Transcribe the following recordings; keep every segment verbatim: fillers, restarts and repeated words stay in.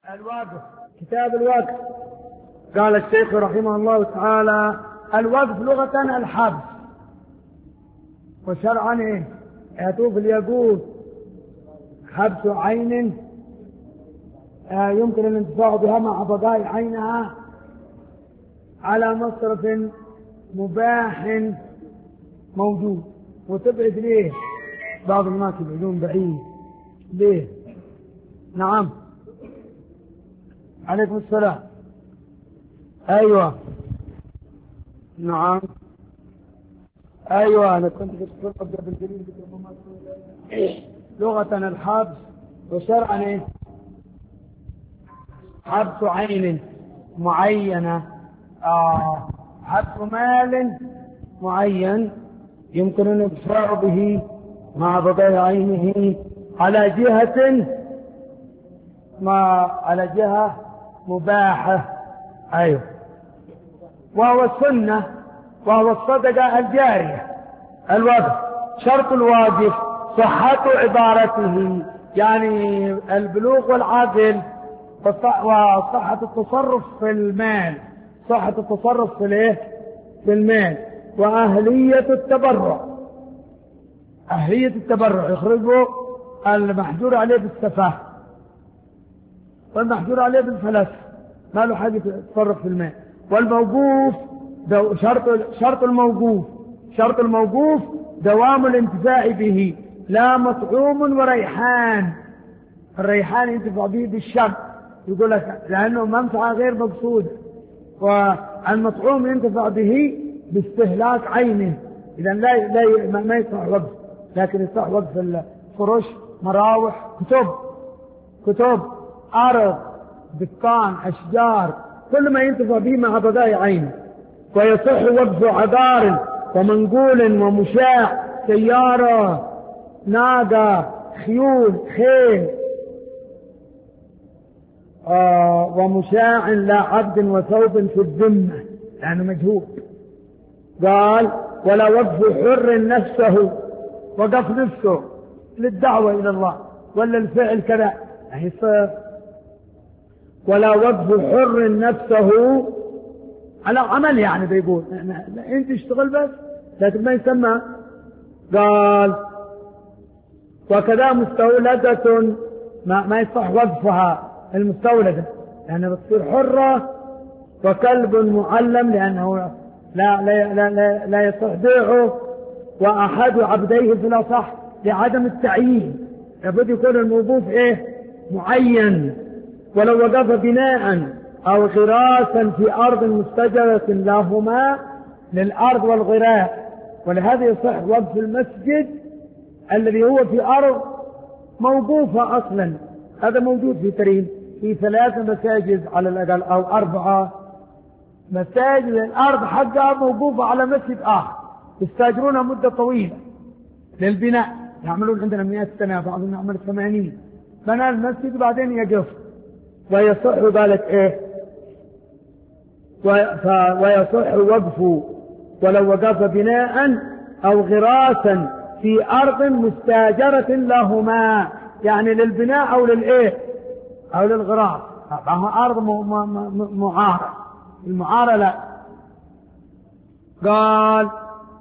الوقف، كتاب الوقف. قال الشيخ رحمه الله تعالى: الوقف لغة الحبس، وشرعا ايه؟ يطوف اليقول حبس عين آه يمكن الانتفاع بها مع بقاء عينها على مصرف مباح موجود. وتبعد ليه؟ بعض الناس يبعدون بعيد ليه؟ نعم، عليكم السلام. ايوه نعم ايوه انا كنت بتقول بالجليل لغة الحبس، وشرعا ايه؟ حبس عين معينة، آه حبس مال معين يمكن الانتفاع به مع بقاء عينه على جهة ما على جهة مباحة. ايوه، وهو السنة وهو الصدقة الجارية. الوقف شرط الواقف صحة عبارته، يعني البلوغ والعقل وصحة التصرف في المال، صحة التصرف في الايه؟ في المال، وأهلية التبرع. أهلية التبرع يخرجوا المحجور عليه بالسفاهة والمحجور عليه بالفلس، ما له حاجة يتصرف في المال. والموقوف شرط شرط الموقوف شرط الموقوف دوام الانتفاع به، لا مطعوم وريحان. الريحان ينتفع به بالشم، يقول لك لأنه منفعة غير مقصودة. والمطعوم ينتفع به باستهلاك عينه، إذا لا لا ما يصح وقف، لكن يصح وقف الفرش، مراوح، كتب كتب أرض، دكان، أشجار، كل ما ينتفع به مع بقاء عينه. ويصح وقف عقار ومنقول ومشاع، سيارة، ناقة، خيول، خيل، آه ومشاع لا عبد وثوب في الذمة، يعني مجهول. قال: ولا وقف حر نفسه، وقف نفسه للدعوة إلى الله ولا الفعل كذا، يعني ولا وقف حر نفسه على عمل، يعني بيقول انت اشتغل بس، لكن ما يسمى. قال: وكذا مستولدة ما, ما يصح وقفها المستولدة، لأنها بتصير حرة. وكلب معلم لأنه لا لا لا لا, لا يصح بيعه. وأحد عبديه في الأصح لعدم التعيين، لابد يكون الموقوف ايه؟ معين. ولو وقف بناء أو غراسا في أرض مستجرة لهما للأرض والغراء، ولهذا يصح وقف المسجد الذي هو في أرض موقوفة أصلا. هذا موجود في ترين، في ثلاث مساجد على الأقل أو أربعة مساجد الأرض حقها موقوفة على مسجد آخر، يستاجرونها مدة طويلة للبناء، يعملون عندنا مئة سنة، بعضهم يعمل ثمانين. بنى المسجد بعدين يقف. ويصح ذلك ايه؟ ويصح وقفه ولو وقف بناء أو غراسا في أرض مستاجرة لهما، يعني للبناء أو للإيه؟ أو للغراس. معها أرض معارة، المعارة لا. قال: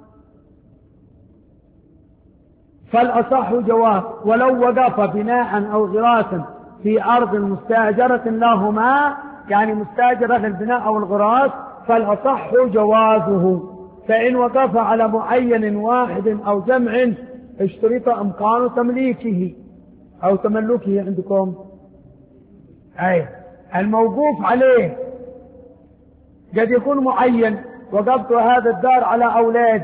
فالأصح جواز ولو وقف بناء أو غراسا في أرض مستاجرة لهما، يعني مستاجرة للبناء أو الغراس، فالأصح جوازه. فإن وقف على معين واحد أو جمع اشترط إمكان تمليكه أو تملكه عندكم. أي الموقوف عليه قد يكون معين، وقفت هذا الدار على أولادي،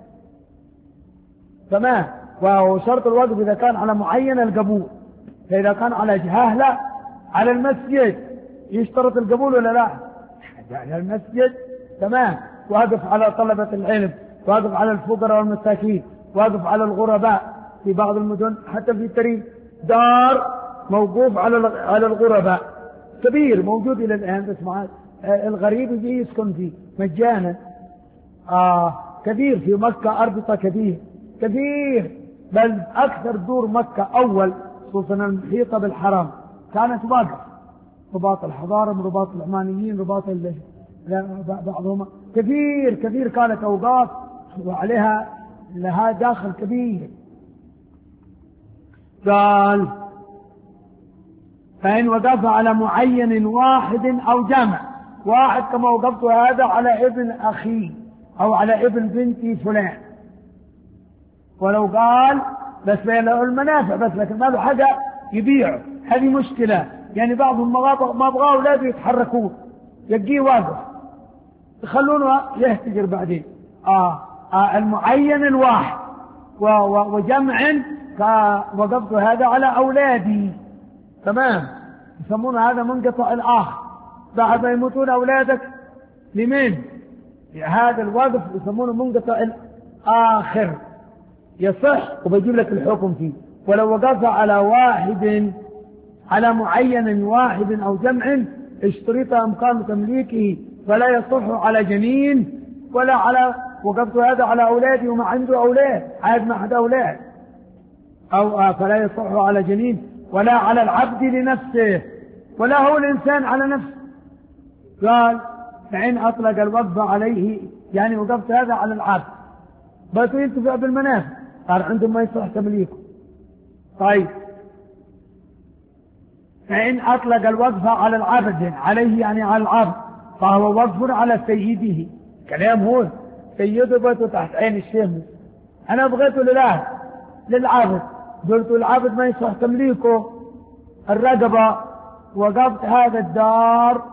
تمام، وشرط الوقف إذا كان على معين القبول. فإذا كان على جهالة على المسجد يشترط القبول ولا لا؟ على المسجد تمام. واقف على طلبة العلم، واقف على الفقراء والمساكين، واقف على الغرباء. في بعض المدن حتى في ترين دار موقوف على على الغرباء كبير موجود إلى الآن، بس مع الغريب يجي يسكن فيه مجانا. آه كثير في مكة، أربطة كثير كثير، بل أكثر دور مكة أول خصوصا المحيطة بالحرم كانت واقف رباط الحضارة، رباط العمانيين، رباط بعضهم كثير كثير كانت أوقاف وعليها لها داخل كبير. قال فإن وقف على معين واحد أو جمع، واحد كما وقفت هذا على ابن أخي أو على ابن بنتي فلان، ولو قال بس له المنافع بس لكن ما له حاجة يبيعه، هذه مشكلة. يعني بعضهم ما بغاه أولاده يتحركون، يجيه واقف يخلونه يهتجر بعدين. آه, آه المعين الواحد وجمع وقفت هذا على أولادي، تمام، يسمون هذا منقطع الآخر. بعد ما يموتون أولادك لمن هذا الوقف يسمونه منقطع الآخر، يصح وبيجيب لك الحكم فيه. ولو وقف على واحد على معين واحد أو جمع اشترط أمكان تمليكه فلا يصح على جنين، ولا على وقفت هذا على أولادي وما عنده أولاد، عاد ما حد أولاد، أو فلا يصح على جنين ولا على العبد لنفسه ولا هو الإنسان على نفسه. قال فإن أطلق الوقف عليه، يعني وقفت هذا على العبد بس ينتفع بالمنافع، قال عندهم ما يصح تمليكه. طيب فإن أطلق الوقف على العبد عليه يعني على العبد فهو وقف على سيده. كلام هو سيده بيته تحت عين الشيخ، أنا بغيته لله للعبد، قلت العبد ما يصح تمليكه الرقبة، وقفت هذا الدار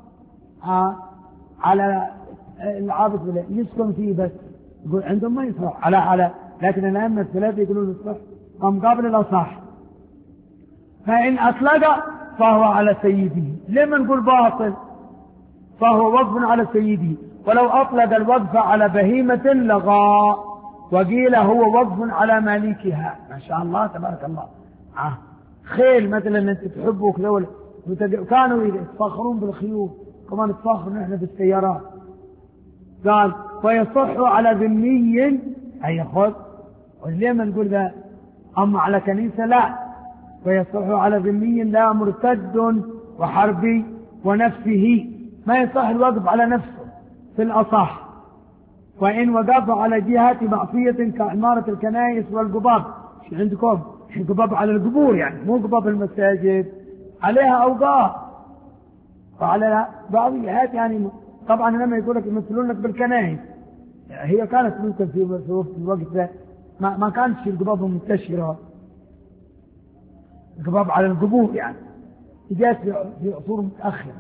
على العبد ولا يسكن فيه بس، يقول عندهم ما يصح على على لكن الأئمة الثلاثة يقولون يصح مقابل الأصح. فإن أطلق فهو على سيده، لما نقول باطل؟ فهو وقف على سيده. ولو أطلق الوقف على بهيمة لغى، وقيل هو وقف على مالكها. ما شاء الله تبارك الله. آه. خيل مثلا أنت تحبه كذا، كانوا يتفاخرون بالخيول، كمان نتفاخر نحن بالسيارات. قال ويصح على ذمي أي خذ، ولما نقول ذا أما على كنيسة لا، ويصح على ذمي لا مرتد وحربي ونفسه، ما يصح الوقف على نفسه في الأصح. وإن وقف على جهة معصية كعمارة الكنائس والقباب، شو عندكم قباب على القبور، يعني مو قباب المساجد عليها أوقاف، وعلى بعض الجهات يعني طبعا لما يقول لك يمثلون لك بالكنائس، هي كانت ممكن في الوقت ده ما, ما كانتش القباب منتشرة، القباب على القبور يعني جاءت في عصور متأخرة.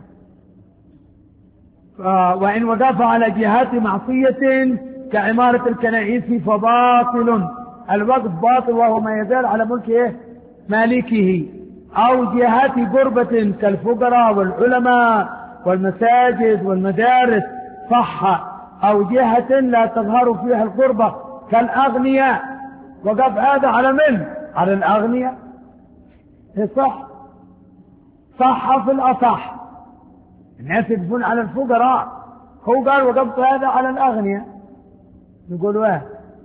وإن وقف على جهات معصية كعمارة الكنائس فباطل، الوقف باطل وهو ما يزال على ملك إيه؟ مالكه. أو جهات قربة كالفقراء والعلماء والمساجد والمدارس صح، أو جهة لا تظهر فيها القربة كالأغنياء، وقف هذا على من؟ على الأغنياء، صح صح في الأصح، الناس يقفون على الفقراء، هو قال وقفت هذا على الأغنياء، نقول واه.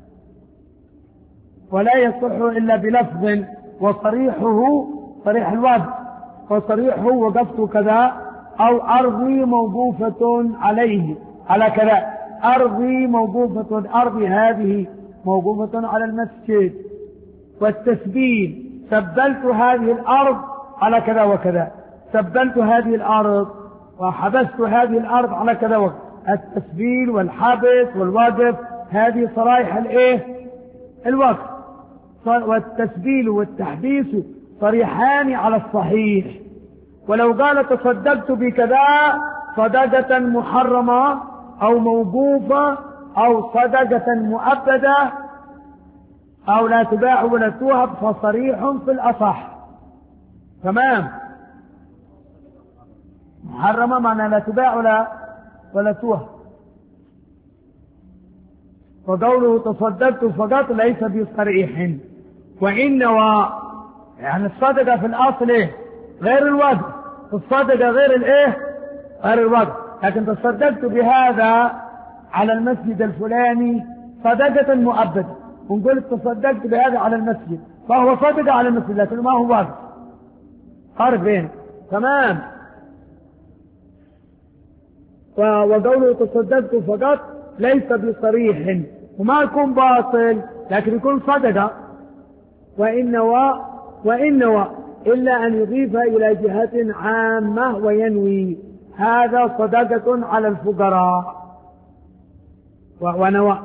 ولا يصح إلا بلفظ وصريحه صريح الوقف، وصريحه وقفت كذا، أو أرضي موقوفة عليه على كذا، أرضي موقوفة، أرضي هذه موقوفة على المسجد. والتسبيل سبلت هذه الأرض على كذا وكذا، سبلت هذه الأرض وحبست هذه الأرض على كذا وكذا. التسبيل والحبس والوقف هذه صرائح الايه؟ الوقف. والتسبيل والتحبيس صريحان على الصحيح. ولو قال تصدقت بكذا صدقة محرمة أو موقوفة أو صدقة مؤبدة أو لا تباع ولا توهب فصريح في الأصح. تمام. محرمة معنى لا تباع ولا ولا توهب. وقوله تصدقت فقط ليس بصريح. وإنما يعني الصدقة في الأصل إيه؟ غير الوقف، الصدقة غير الإيه؟ غير الوقف. لكن تصدقت بهذا على المسجد الفلاني صدقة مؤبدة، ونقول تصدقت بهذا على المسجد فهو صدقة على المسجد لكن ما هو وقف، فرق بينه. تمام. وقوله تصدقت فقط ليس بصريح، وما يكون باطل لكن يكون صدقة، وإن نوى وإن نوى إلا أن يضيف إلى جهة عامة وينوي، هذا صدقة على الفقراء ونوى.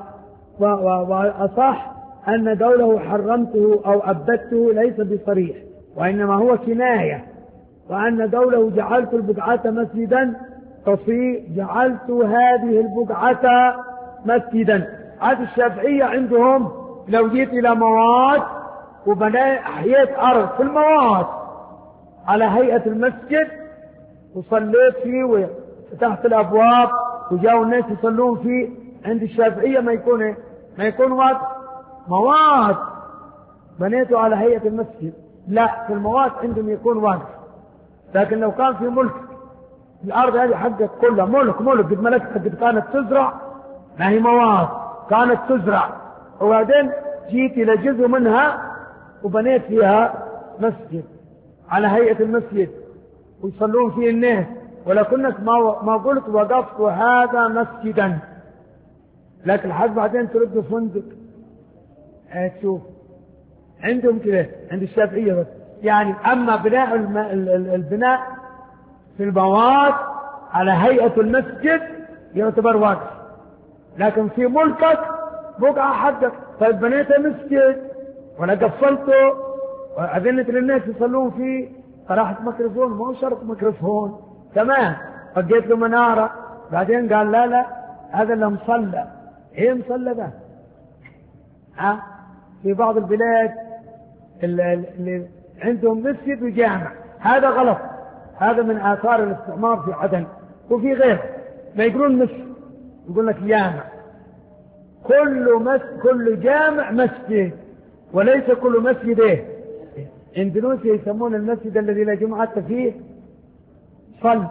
وأصح أن قوله حرمته أو أبدته ليس بصريح، وإنما هو كناية، وأن قوله جعلت البقعة مسجدا تصير جعلت هذه البقعة مسجدا. هذه الشافعية عندهم لو جيت إلى مواد وبنيت أحييت أرض في المواد على هيئة المسجد وصليت فيه وفتحت الأبواب وجاءوا الناس يصلون فيه، عند الشافعية ما يكون إيه؟ ما يكون واد مواد بنيته على هيئة المسجد، لا، في المواد عندهم يكون واقف. لكن لو كان في ملك الأرض هذه حقك كلها ملك ملك قد ملكتها، قد كانت تزرع، ما هي مواد كانت تزرع، وبعدين جيت إلى جزء منها وبنيت فيها مسجد على هيئة المسجد ويصلون فيه الناس، ولكنك ما ما قلت وقفت هذا مسجدا، لكن لحد بعدين ترد فندق. تشوف عندهم كده عند الشافعية بس، يعني أما بناء البناء في المواد على هيئة المسجد يعتبر واقف، لكن في ملكك بقعة حقك، طيب بنيت مسجد ولا قفلته وأذنت للناس يصلون فيه، طرحت ميكروفون، ما هو شرط ميكروفون تمام، فقيت له منارة، بعدين قال لا لا هذا اللي مصلى. ايه مصلى ده؟ ها في بعض البلاد اللي عندهم مسجد وجامع، هذا غلط، هذا من آثار الاستعمار في عدن وفي غيره، ما يقولون مسجد، يقول لك جامع. كل مسجد كل جامع مسجد، وليس كل مسجد ايه. اندونيسيا يسمون المسجد الذي لا جمعة فيه صل.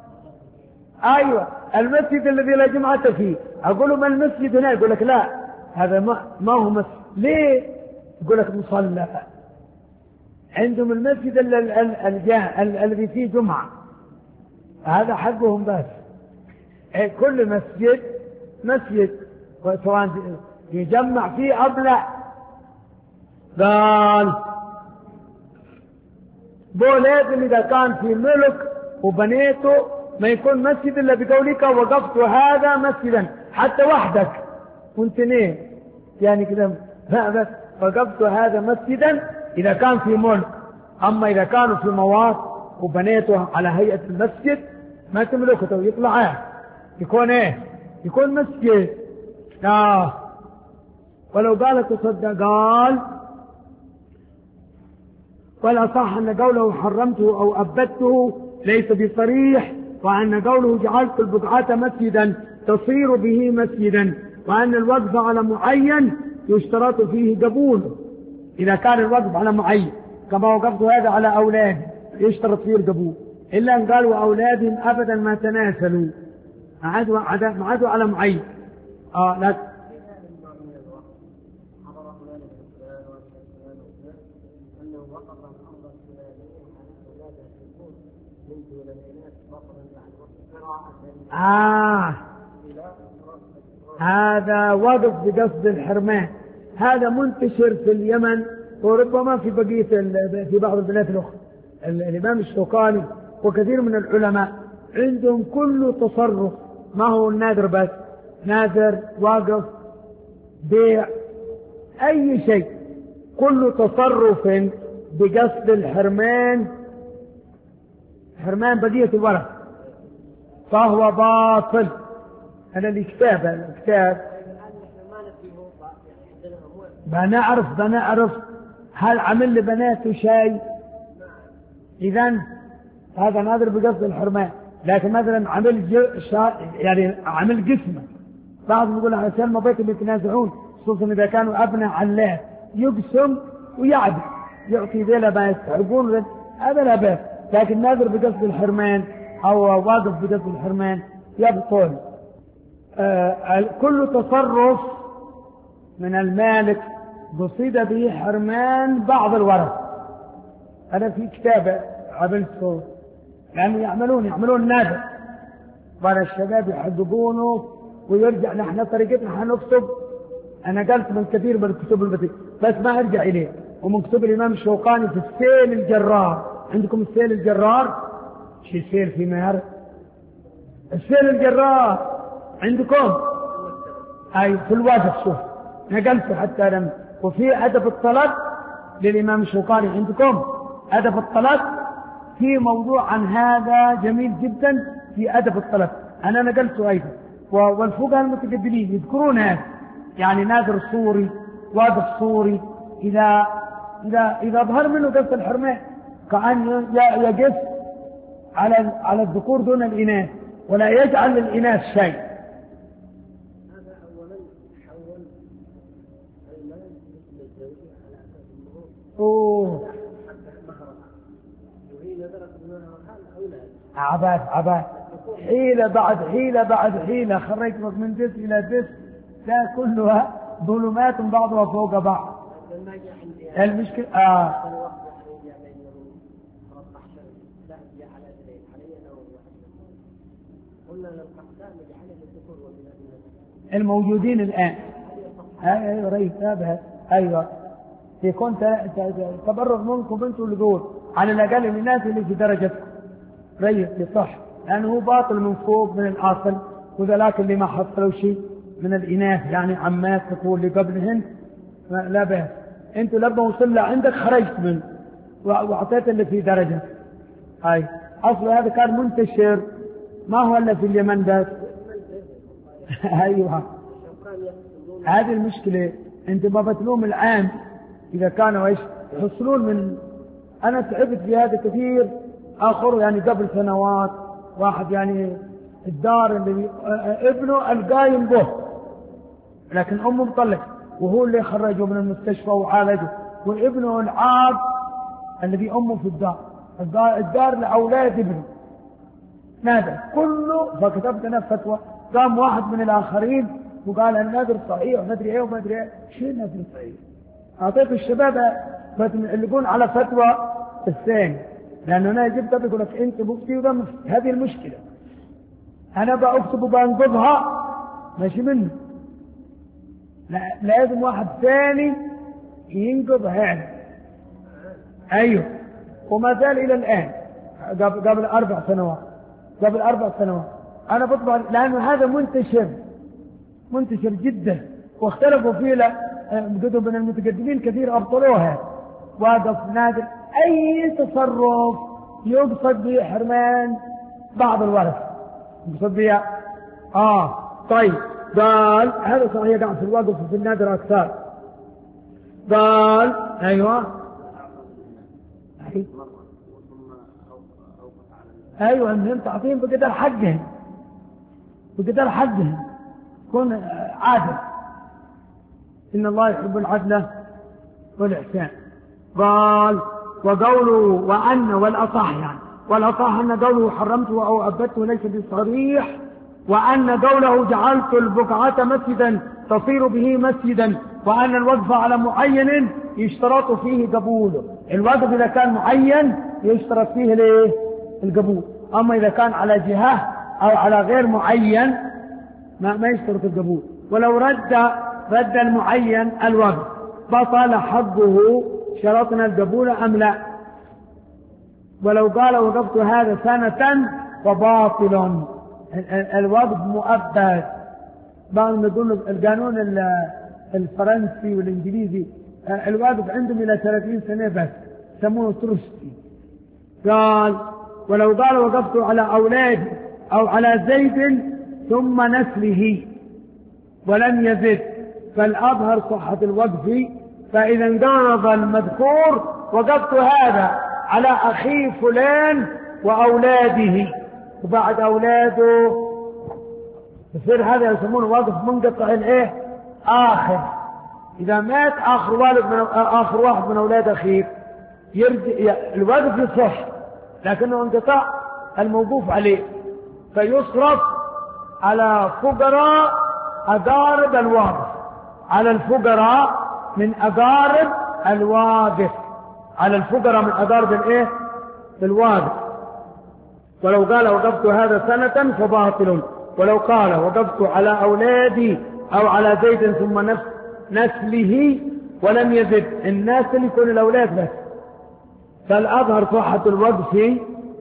ايوه المسجد الذي لا جمعة فيه، اقول له ما المسجد هنا، يقول لك لا هذا ما, ما هو مسجد. ليه؟ يقول لك مصلى. عندهم المسجد الذي فيه جمعة هذا حقهم بس. كل مسجد مسجد سواء يجمع فيه أبلع. قال بو لازم إذا كان في ملك وبنيته ما يكون مسجد إلا بقولك وقفت هذا مسجدا، حتى وحدك وانت نيه يعني كده بس وقفت هذا مسجدا إذا كان في ملك. أما إذا كانوا في مواد وبنيته على هيئة المسجد ما تملكته، يطلع يكون ايه يكون مسجد. آه. ولو قال تصدق قال والأصح أن قوله حرمته أو أبدته ليس بصريح، وأن قوله جعلت البقعة مسجدا تصير به مسجدا، وأن الوقف على معين يشترط فيه قبوله إذا كان الوقف على معين، كما وقفت هذا على أولاد يشترط فيه القبول، إلا أن قال وأولادهم أبدا ما تناسلوا، عادوا عادوا على معين. آه لا آه هذا وقف بقصد الحرمان، هذا منتشر في اليمن وربما في بقية في بعض البلاد الأخرى. الإمام الشوكاني وكثير من العلماء عندهم كل تصرف، ما هو النادر بس، نادر واقف بيع أي شيء، كل تصرف بقصد الحرمان حرمان بقية الورق فهو باطل. أنا الكتاب الكتاب بنعرف بنعرف هل عمل لبناته شيء، إذن هذا نادر بقصد الحرمان. لكن مثلا عمل يعني عمل جسمه، بعضهم يقول عشان ما بيتهم يتنازعون، خصوصا إذا كانوا أبناء علاه، يقسم ويعدل يعطي ذيلا ما يستحقون، هذا لا بأس. لكن نادر بقصد الحرمان أو واقف بقصد الحرمان يبطل. آه كل تصرف من المالك بصيد به حرمان بعض الورث. أنا في كتابة عملته، يعني يعملون يعملون نادر بعد الشباب يحققونه ويرجع. نحن طريقتنا حنكتب، أنا قلت من كثير من الكتب البتي بس ما أرجع إليه، ومن كتب الإمام الشوقاني في السيل الجرار. عندكم السيل الجرار؟ شي سيل في مهر السيل الجرار عندكم؟ أي في الوقف. شوف نقلته حتى لم. وفي أدب الطلب للإمام الشوقاني عندكم، أدب الطلب في موضوع عن هذا جميل جدا في أدب الطلب، أنا نقلته أيضا. والفقهاء المتقدمين يذكرون هذا، يعني نادر الصوري، واقف الصوري، إذا إذا إذا ظهر منه قص الحرمان كأن يقف على على الذكور دون الإناث، ولا يجعل للإناث شيء. هذا أولا حول المال مثل الزوجية على أساس المهور. أوه حتى مهرها وهي نذرت منها حال أولاد. عباد عباد حيلة بعد حيلة بعد حيلة، خرجتك من دس إلى دس، لا كلها ظلمات بعضها فوق بعض. المشكلة آه الموجودين الآن. أيوة رئيس تابع. أيوة في كنت تبرغ منكم انتوا اللي قول على الأقل من الناس اللي في درجتكم رئيس صح، لأنه هو باطل من فوق من الأصل، وذلك اللي ما حصلوا شيء من الإناث يعني عمات تقول اللي قبلهن لا بأس. انتوا لما وصل لعندك خرجت منه وأعطيت اللي في درجة. هاي أصل هذا كان منتشر، ما هو إلا في اليمن بس. أيوة هذه المشكلة. انت ما بتلوم العام إذا كانوا إيش يحصلون من. أنا تعبت في هذا كثير آخر، يعني قبل سنوات واحد يعني الدار اللي ابنه القايم به لكن أمه مطلق، وهو اللي خرجه من المستشفى وعالجه، وابنه العاب الذي أمه في الدار الدار لأولاد ابنه نادر كله. فكتبت أنا فتوى، قام واحد من الآخرين وقال النادر صحيح ومدري ايه ومدري ايه. شو النادر صحيح؟ أعطيت الشباب اللي يقول على فتوى الثاني، لأنه أنا جبت يقول لك أنت مفتي وده مفتي. هذه المشكلة، أنا بأكتب وبنقضها ماشي منه، لا لازم واحد ثاني ينقض هذا. أيوه وما زال إلى الآن قبل, قبل أربع سنوات قبل أربع سنوات أنا بطبع، لأنه هذا منتشر منتشر جدا، واختلفوا فيه كتب من المتقدمين كثير أبطلوها. واقف نادر أي تصرف يقصد به حرمان بعض الورث، يقصد به آه طيب. قال هذا صحيح قاعد في الوقف وفي النادر أكثر. قال أيوة أيوة أنهم تعطيهم بقدر حقهم بقدر حقهم كن عادل، إن الله يحب العدل والإحسان. قال وقوله وأن والأصح، يعني والأصح أن قوله حرمته أو أبدته ليس بصريح، وأن قوله جعلت البقعة مسجدا تصير به مسجدا، وأن الوقف على معين يشترط فيه قبوله. الوقف إذا كان معين يشترط فيه ليه القبول، أما إذا كان على جهة أو على غير معين ما, ما يشترط القبول. ولو رد رد المعين الوقف بطل حقه، شرطنا القبول أم لا؟ ولو قال وقفت هذا سنة فباطل، الوقف مؤبد. بعضهم يقول القانون الفرنسي والإنجليزي الوقف عندهم إلى ثلاثين سنة بس، سموه ترستي. قال ولو قال وقفت على أولاد أو على زيد ثم نسله ولم يزد فالأظهر صحة الوقف، فإذا انقرض المذكور وقفت هذا على أخي فلان وأولاده، وبعد أولاده يصير هذا يسمونه وقف منقطع الايه آخر. إذا مات آخر والد من آخر واحد من أولاد أخيك يرجع الوقف يصح، لكنه انقطاع الموقوف عليه، فيصرف على فقراء أقارب الواقف، على الفقراء من أقارب الواقف، على الفقراء من أقارب الايه الواقف. ولو قال وقفت هذا سنة فباطل، ولو قال وقفت على أولادي أو على زيد ثم نفس نسله ولم يزد النسل يكون الأولاد بس، فالأظهر صحة الوقف.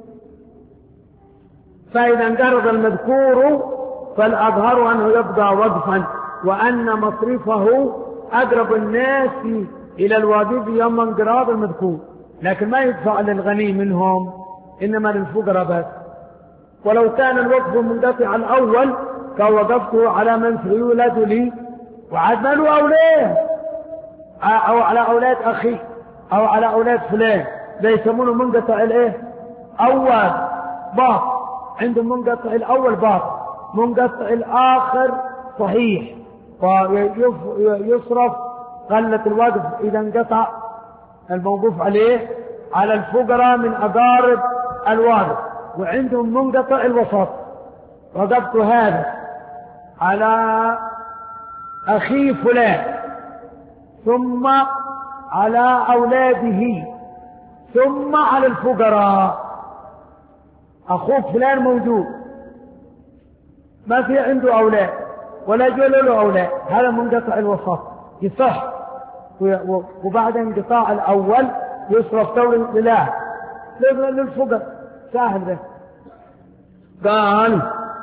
فإذا انقرض المذكور فالأظهر أنه يبقى وقفا، وأن مصرفه أقرب الناس إلى الواجب يوم انقراض المذكور، لكن ما يدفع للغني منهم، إنما للفقراء بس. ولو كان الوقف منقطع الأول كوقفته على من سيولد لي وعاد ما له أولاد، أو على أولاد أخي أو على أولاد فلان، ده يسمونه منقطع الإيه؟ أول باط، عندهم منقطع الأول باط، منقطع الآخر صحيح، ويصرف قلة الوقف إذا انقطع الموقوف عليه على الفقراء من أقارب الوارث. وعندهم منقطع الوسط، وقفت هذا على أخي فلان ثم على أولاده ثم على الفقراء. أخوك فلان موجود ما في عنده أولاد ولا جول له أولاد، هذا منقطع الوسط يصح، وبعد انقطاع الأول يصرف دور لله للفقراء، سهل ده. قال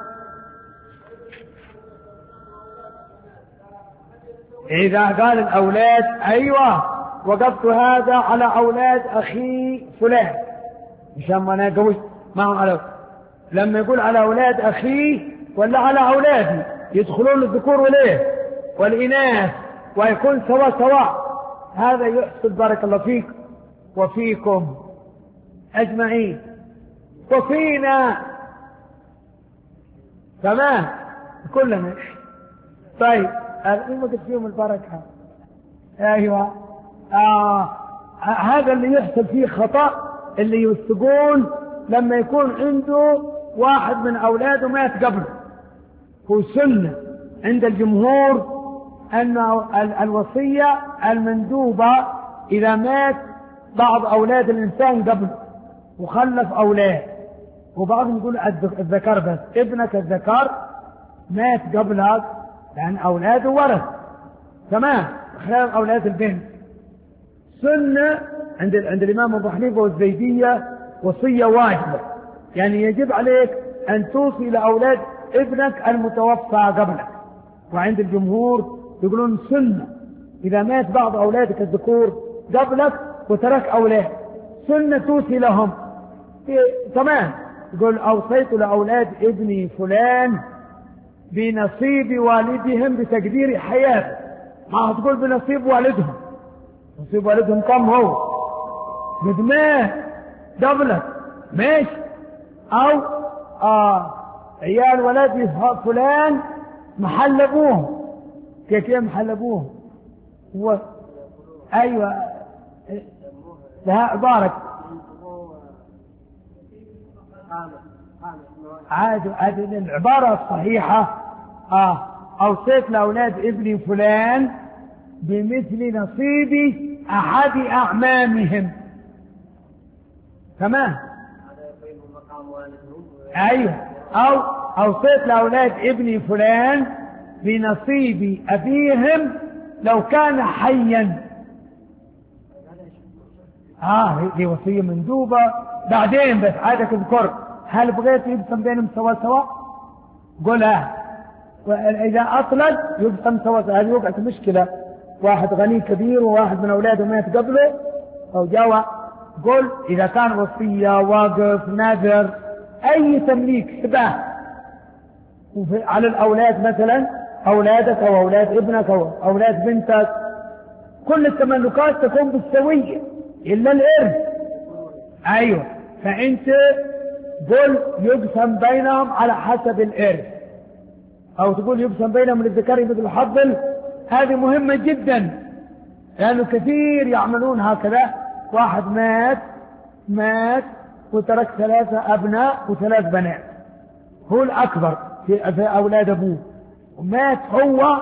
إذا قال الأولاد أيوة وقفت هذا على أولاد أخي فلان مشان ما نقوي معهم على، لما يقول على أولاد أخي ولا على أولادي يدخلون الذكور وليه والإناث ويكون سواء سواء، هذا يحصل بارك الله فيك وفيكم أجمعين وفينا تمام كلنا. طيب المدد فيهم البركة. أيوة آه. هذا اللي يحصل فيه خطأ، اللي يستقون لما يكون عنده واحد من أولاده مات قبله. هو سنة عند الجمهور أن الوصية المندوبة إذا مات بعض أولاد الإنسان قبله وخلف أولاد، وبعضهم يقول الذكر بس، ابنك الذكر مات قبلك لأن أولاده ورث تمام، خلال أولاد البنت. سنة عند عند الإمام أبو حنيفة والزيدية وصية واجبة، يعني يجب عليك أن توصي لأولاد ابنك المتوفى قبلك. وعند الجمهور يقولون سنة إذا مات بعض أولادك الذكور قبلك وترك أولاد سنة توصي لهم تمام. يقول أوصيت لأولاد ابني فلان بنصيب والدهم بتقدير حياته، ما هتقول بنصيب والدهم، نصيب والدهم كم هو بدماه قبلك ماشي، أو آه عيال ولد فلان محل أبوهم كيف محل أبوهم هو أيوة لها بارك عاد عاد العبارة الصحيحة آه أوصيت لأولاد ابني فلان بمثل نصيب أحد أعمامهم تمام. أيوة أو أوصيت لأولاد ابني فلان بنصيب أبيهم لو كان حيا. آه دي وصية مندوبة بعدين، بس عادك اذكر هل بغيت يقسم بينهم سوا سوا قولها، وإذا أطلق يقسم سوا سوا. هذه وقعت مشكلة، واحد غني كبير وواحد من أولاده مات قبله أو جوا، قل إذا كان وصية واقف نذر أي تمليك هبة على الأولاد مثلا أولادك أو أولاد ابنك أو أولاد بنتك، كل التملكات تكون بالسوية إلا الإرث. أيوة فأنت قل يقسم بينهم على حسب الإرث، أو تقول يقسم بينهم للذكر مثل الحظ. هذه مهمة جدا لأنه كثير يعملون هكذا، واحد مات مات وترك ثلاثة أبناء وثلاث بنات، هو الأكبر في أولاد أبوه، ومات هو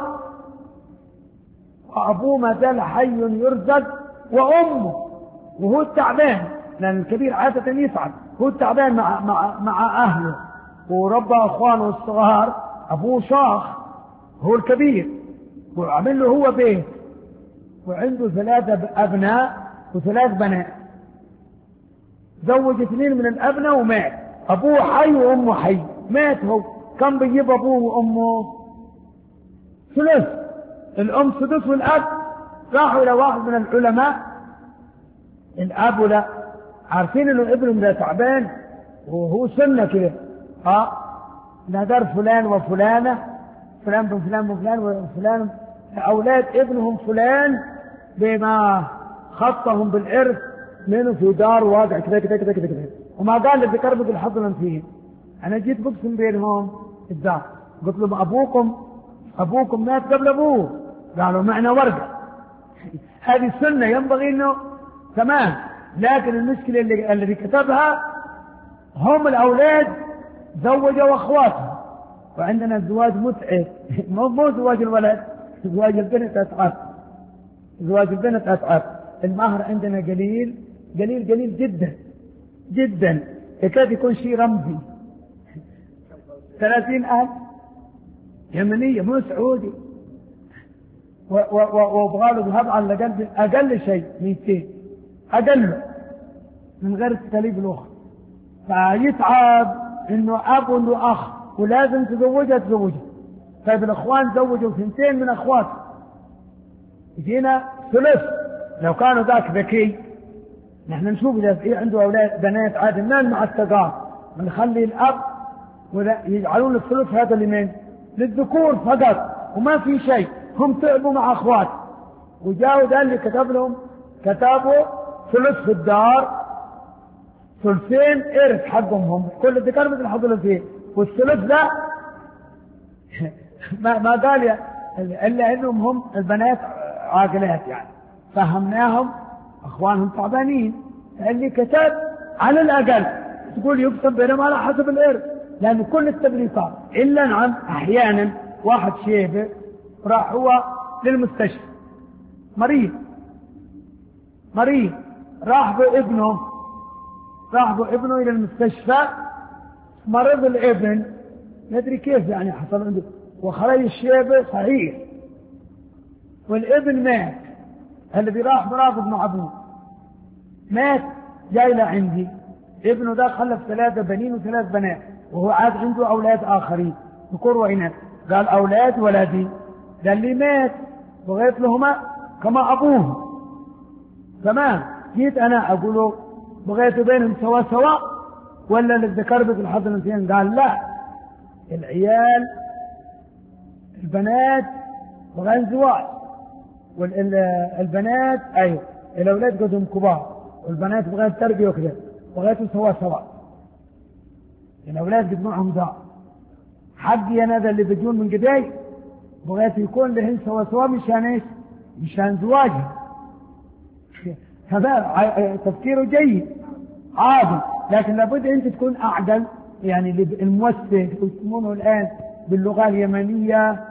وأبوه ما زال حي يرزق وأمه وهو التعبان، لأن الكبير عادة يصعد هو تعبان مع, مع, مع أهله وربى أخوانه الصغار، أبوه شاخ هو الكبير وعمل له هو بيت وعنده ثلاثة أبناء وثلاث بنات، زوج اثنين من الأبناء ومات، أبوه حي وأمه حي، مات هو، كم بيجيب أبوه وأمه؟ ثلث، الأم سدس والأب. راحوا إلى واحد من العلماء، الأب ولا عارفين إنه ابنهم ده تعبان وهو سنة كده، ها نادر فلان وفلانة، فلان بن فلان بن فلان وفلان أولاد ابنهم فلان بما خطهم بالإرث منه في دار واقع كذا كذا كذا كذا، وما قال لي ذكر بك الحظ من فيه. أنا جيت بقسم بينهم الدار، قلت لهم أبوكم أبوكم مات قبل أبوه، قالوا معنا ورقة. هذه السنة ينبغي إنه تمام، لكن المشكلة اللي الذي كتبها هم الأولاد زوجوا أخواتهم، وعندنا الزواج متعب، مو زواج الولد، زواج البنت أتعب، زواج البنت أتعب. المهر عندنا قليل قليل قليل جدا جدا، يكاد يكون شيء رمزي، ثلاثين ألف يمنية مو سعودي، وابغى له ذهب على الأقل أقل شيء مئتين أقل من غير التكاليف الأخرى، فيتعب إنه أب وإنه أخ ولازم تزوجها تزوجها. طيب الأخوان زوجوا ثنتين من أخواته، يجينا ثلث. لو كانوا ذاك ذكي نحن نشوف إذا في عنده أولاد بنات عاد ما مع التقام، بنخلي الأب يجعلون الثلث هذا لمن؟ للذكور فقط، وما في شيء، هم تعبوا مع أخوات وجاءوا ذا اللي كتب لهم كتابوا ثلث في الدار، ثلثين إرث حقهم هم، كل الذكر مثل حظ فيه، والثلث ذا ما ما قال إلا إنهم هم البنات عاقلات يعني، فهمناهم أخوانهم تعبانين، اللي كتب على الأقل تقول يقسم بينهم على حسب الإرث، لأن كل التبريطات إلا نعم أحيانا واحد شيبه راح هو للمستشفى مريض مريض راح بابنه راح بابنه إلى المستشفى، مرض الابن ندري كيف يعني حصل عنده وخرج الشيبه صحيح، والابن مات، الذي راح مرافق مع أبوه مات، جاي لعندي ابنه ده خلف ثلاثة بنين وثلاث بنات، وهو عاد عنده أولاد آخرين ذكور وإناث، قال أولاد ولدي، قال لي مات بغيت لهما كما أبوه تمام. جيت أنا أقول له بغيت بينهم سوا سوا ولا للذكر مثل حظ الأنثيين؟ قال لا، العيال البنات بغير زواج، والبنات أيوه الأولاد قدهم كبار والبنات بغير تربية وكذا، بغيتوا سوا سوا، الأولاد قد معهم ذا حقي أنا ذا اللي بيجون من قداي، بغيت يكون لهن سوا سوا مشان إيش؟ مشان زواجه. هذا تفكيره جيد عادي، لكن لابد أنت تكون أعدل، يعني الموسد يسمونه الآن باللغة اليمنية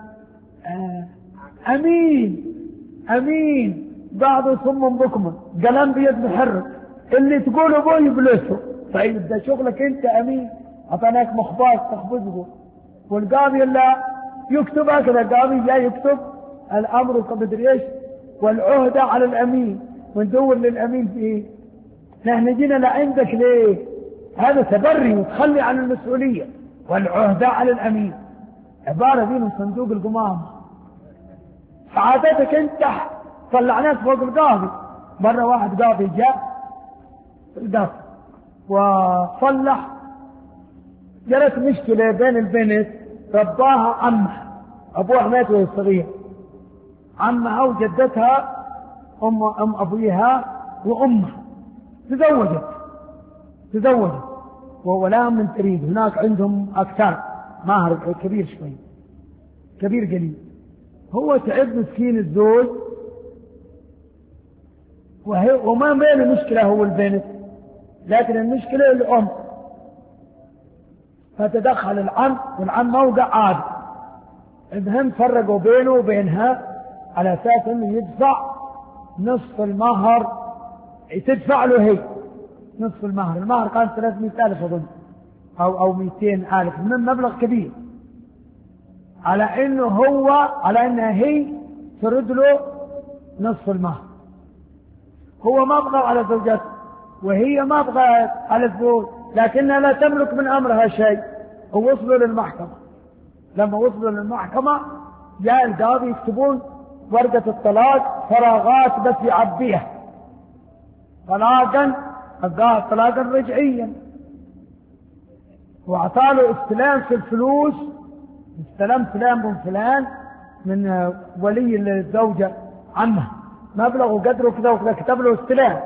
أمين أمين، بعضه صم بكم قلم بيد محرك، اللي تقوله بو يبلسه. طيب ده شغلك أنت أمين، أعطاناك مخباز تخبزه، والقاضي لا يكتب هكذا، القاضي جاي يكتب الأمر كمدري إيش والعهدة على الأمين، وندور للأمين في إيه؟ نحن جينا لعندك ليه؟ هذا تبري وتخلي عن المسؤولية، والعهدة على الأمين عبارة دي من صندوق القمام. سعادتك أنت طلعناك فوق القاضي. مرة واحد قاضي جاء القاضي وصلح جرت مشكلة بين البنت رباها عمها، أبوها مات وهي صغير، عمها وجدتها أم أم أبوها وأمها تزوجت تزوجت ولا من تريد، هناك عندهم أكثر ماهر كبير شوي كبير قليل، هو تعب مسكين الزوج، وهي وما بين المشكلة هو البنت، لكن المشكلة الأم، فتدخل العم والعم موقع عادي، المهم فرقوا بينه وبينها على أساس أنه يدفع نصف المهر، تدفع له هي نصف المهر. المهر كان ثلاثمائة ألف أظن أو أو مئتين ألف، من مبلغ كبير، على إنه هو على إنها هي ترد له نصف المهر. هو ما بغى على زوجته وهي ما بغت على الزوج، لكنها لا تملك من أمرها شيء. ووصلوا للمحكمة. لما وصلوا للمحكمة جاء القاضي يكتبون ورقة الطلاق فراغات بس يعبيها طلاقا، طلاقا رجعيا، واعطاله استلام في الفلوس، استلم فلان من فلان من ولي الزوجة عنها مبلغ قدره كذا وكذا، كتب له استلام.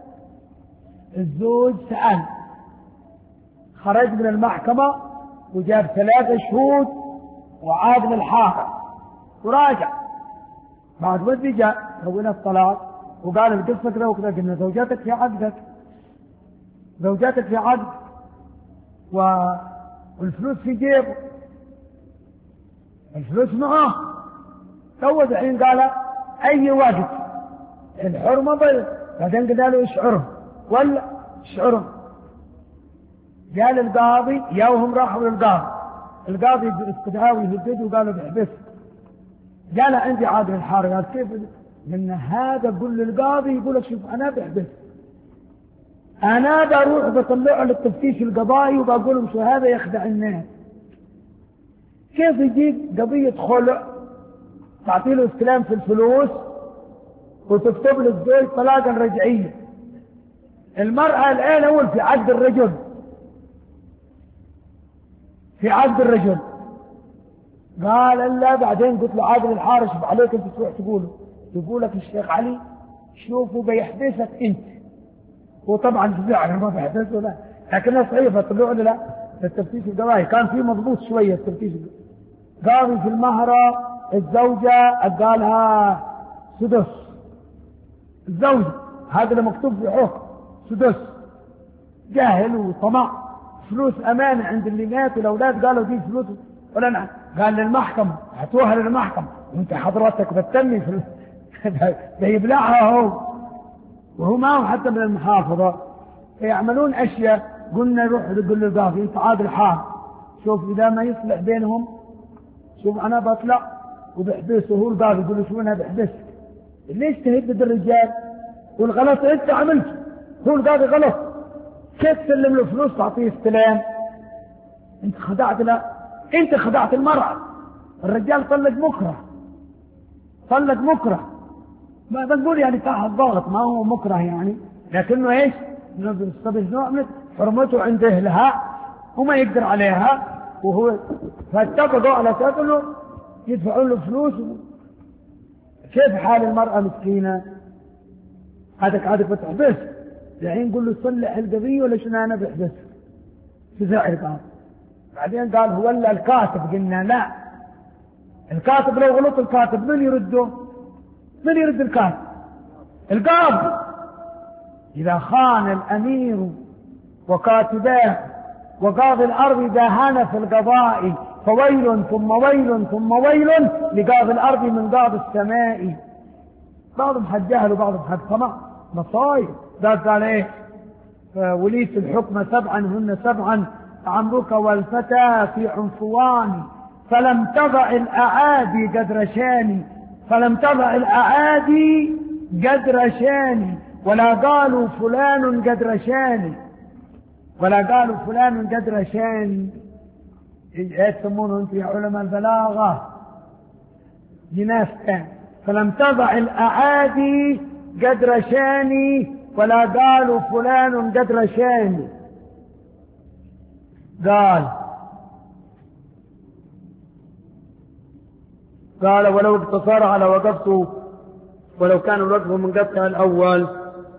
الزوج سأل، خرج من المحكمة وجاب ثلاثة شهود وعاد للحاكم وراجع. بعد ودي جاء سوينا الطلاق وقال القصة كذا وكذا. قلنا زوجاتك في عقدك، زوجاتك في عقد والفلوس في جيبه، الفلوس معاه. تو الحين قال أي وقت الحرمة ضيق. بعدين قال له اشعرهم ولا اشعرهم. قال القاضي يوهم راحوا للقاضي، القاضي استدعاه يهدده وقالوا بحبس. قال عندي عادل الحارة. قال كيف؟ لأن هذا قل للقاضي يقول لك شوف أنا بحبس، أنا بروح بطلعه للتفتيش القضائي وبقول لهم شو هذا يخدع الناس. كيف يجيب قضية خلع تعطي له استلام في الفلوس وتكتب له الزوج طلاقا رجعيا؟ المرأة الآن أول في عقد الرجل، في عقد الرجل. قال لا. بعدين قلت له عادل الحارش عليك انت تروح تقوله، يقول لك الشيخ علي شوفوا بيحبسك انت. وطبعا تزعل ما بيحبسه لا، لكنها صحيحه طلعوا لا التفتيش القضائي كان فيه مضبوط شويه. التفتيش قاضي في المهرة الزوجة قالها سدس، الزوجة هذا اللي مكتوب في حكم سدس، جاهل وطمع، فلوس أمانة عند اللي مات والأولاد قالوا دي فلوس ولا نعم. قال للمحكمة هاتوها للمحكمة وانت حضرتك بتتني في ده يبلعها هو، وهو ما هو حتى من المحافظة يعملون أشياء. قلنا روح نقول للقاضي انت عادل حال، شوف إذا ما يصلح بينهم شوف أنا بطلع وبحبسه. هو القاضي يقول له شو أنا بحبسك؟ ليش تهدد الرجال؟ والغلط انت عملته، هو القاضي غلط. كيف تسلم له فلوس تعطيه استلام؟ انت خدعت، لا انت خدعت المرأة. الرجال طلق مكره، طلق مكره، ما بنقول يعني تحت ضغط، ما هو مكره يعني، لكنه ايش؟ نوع من حرمته عند اهلها وما يقدر عليها، وهو فاتفقوا على اساس انه يدفعون له فلوس. كيف حال المرأة مسكينة؟ هذاك عادك بتحبس الحين قل له صلح القضية ولا شنو انا بحبس في زعل. قال بعدين قال هو الا الكاتب. قلنا لا، الكاتب لو غلط الكاتب من يرده؟ من يرد الكاتب؟ القاضي. إذا خان الأمير وكاتباه وقاضي الأرض داهن في القضاء فويل ثم ويل ثم ويل لقاضي الأرض من قاضي السماء. بعضهم حد جهل وبعضهم حد طمع، مصايب. ده قال ايه؟ وليت الحكم سبعا هن سبعا عمرك والفتى في عنفوان فلم تضع الأعادي قدر شاني، فلم تضع الأعادي قدر شاني ولا قالوا فلان قدر شاني، ولا قالوا فلان قدر شاني. ايه تسمونه انتم يا علماء البلاغة؟ جناس كان. فلم تضع الأعادي قدر شاني ولا قالوا فلان قدر شاني. قال قال ولو اقتصر على وقفته ولو كان الوقف منقطع الأول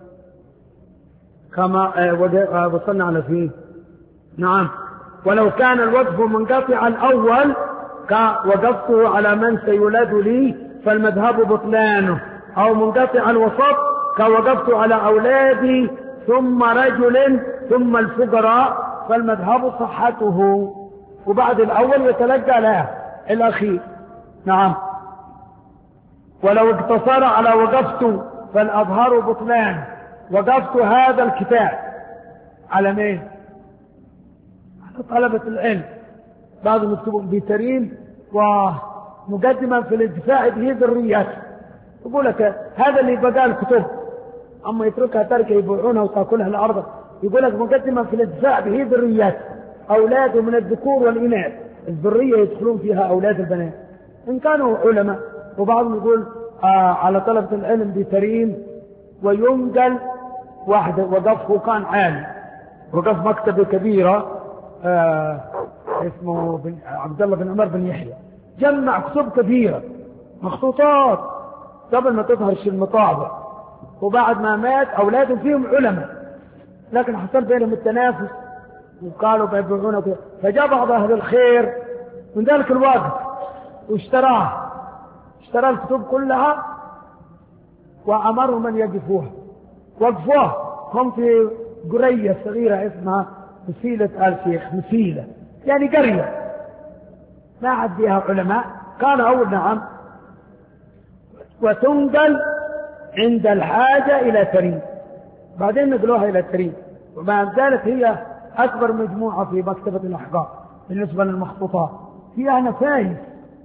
كما وصلنا على فيه. نعم، ولو كان الوقف منقطع الأول وقفته على من سيولد لي فالمذهب بطلانه، أو منقطع الوسط كوقفت على أولادي ثم رجل ثم الفقراء فالمذهب صحته. وبعد الأول يتلقى له الأخير. نعم، ولو اقتصر على وقفت فالأظهر بطلان. وقفت هذا الكتاب على مين؟ على طلبة العلم. بعضهم يكتبون بيترين ومقدما في الانتفاع به ذريات. يقول لك هذا اللي بقى الكتب، أما يتركها تركة يبيعونها وتأكلها الأرض. يقول لك مقدما في الانتفاع به ذريات، أولاده من الذكور والإناث، الذرية يدخلون فيها أولاد البنات إن كانوا علماء. وبعضهم يقول آه على طلبة العلم بيترين وينقل واحد وقفه كان عالي، وقف مكتبة كبيرة آه اسمه بن عبد الله بن عمر بن يحيى، جمع كتب كبيرة مخطوطات قبل ما تظهر المطابع. وبعد ما مات أولاده فيهم علماء، لكن حصل بينهم التنافس وقالوا بيبيعونه كده. فجاء بعض أهل الخير من ذلك الوقت واشتراه، اشترى الكتب كلها وأمرهم أن يقفوها. وقفوها هم في قرية صغيرة اسمها مسيلة آل شيخ، مسيلة يعني قرية ما عاد فيها علماء. كان أول نعم، وتنقل عند الحاجة إلى ترين، بعدين نقلوها إلى ترين. ومع ذلك هي أكبر مجموعة في مكتبة الأحقاء بالنسبة للمخطوطات، فيها نفايس.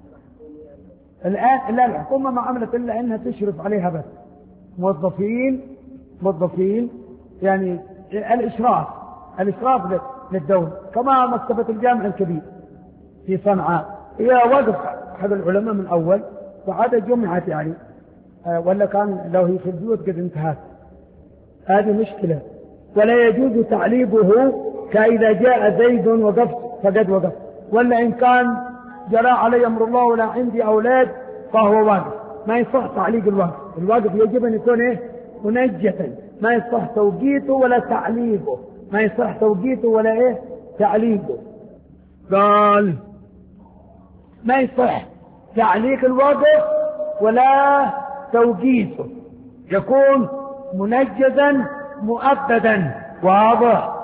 الآن إلا الحكومة ما عملت إلا أنها تشرف عليها بس، موظفين موظفين يعني الإشراف الإشراف للدولة. كما مكتبة الجامع الكبير في صنعاء، هي وقف أحد العلماء من أول وعاد جمعت يعني آه ولا كان لو هي في البيوت قد انتهت. هذه مشكلة. ولا يجوز تعليقه كإذا جاء زيد وقفت فقد وقف، ولا إن كان جرى علي أمر الله ولا عندي أولاد فهو واقف. ما يصح تعليق الوقف. الوقف يجب أن يكون إيه؟ منجة. ما يصح توقيته ولا تعليقه، ما يصح توقيته ولا إيه؟ تعليقه. قال ما يصح تعليق الوقف ولا توقيته، يكون منجزا مؤبدا واضح.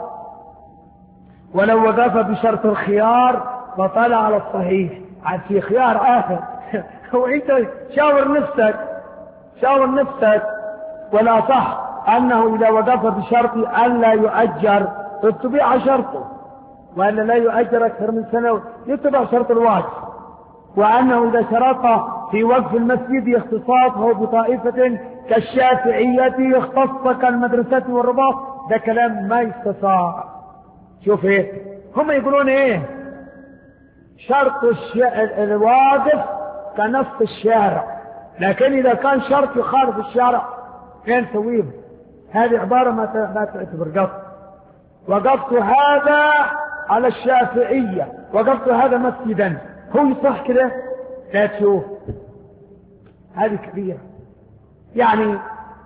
ولو وقف بشرط الخيار وطلع على الصحيح، عاد في خيار آخر وانت شاور نفسك شاور نفسك. ولا صح أنه إذا وقف بشرط أن لا يؤجر اتبع شرطه، وأن لا يؤجر أكثر من سنة يتبع شرط الواجب. وأنه إذا شرط في وقف المسجد اختصاصه بطائفة كالشافعية اختص كالمدرسة والرباط، ده كلام ما يستطاع. شوف ايه هم يقولون ايه؟ شرط الش... الواقف كنص الشارع، لكن إذا كان شرط يخالف الشارع كان سويه. هذه عبارة ما ما تعتبر قصد. وقفت هذا على الشافعية، وقفت هذا مسجدا، هو يصح كده؟ لا تشوف هذه كبيرة يعني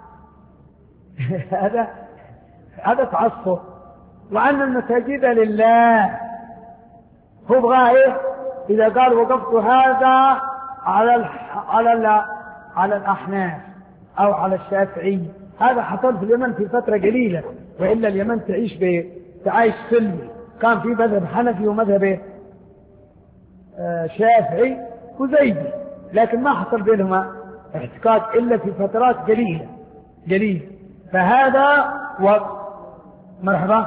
هذا هذا تعصب. وأن المساجد لله هو بغاه إيه؟ إذا قال وقفت هذا على الح... على ال... على الأحناف أو على الشافعي، هذا حصل في اليمن في فترة قليلة، وإلا اليمن تعيش ب تعيش سلمي. كان في مذهب حنفي ومذهب آه شافعي وزيدي، لكن ما حصل بينهما احتكاك إلا في فترات قليلة قليلة. فهذا و مرحبا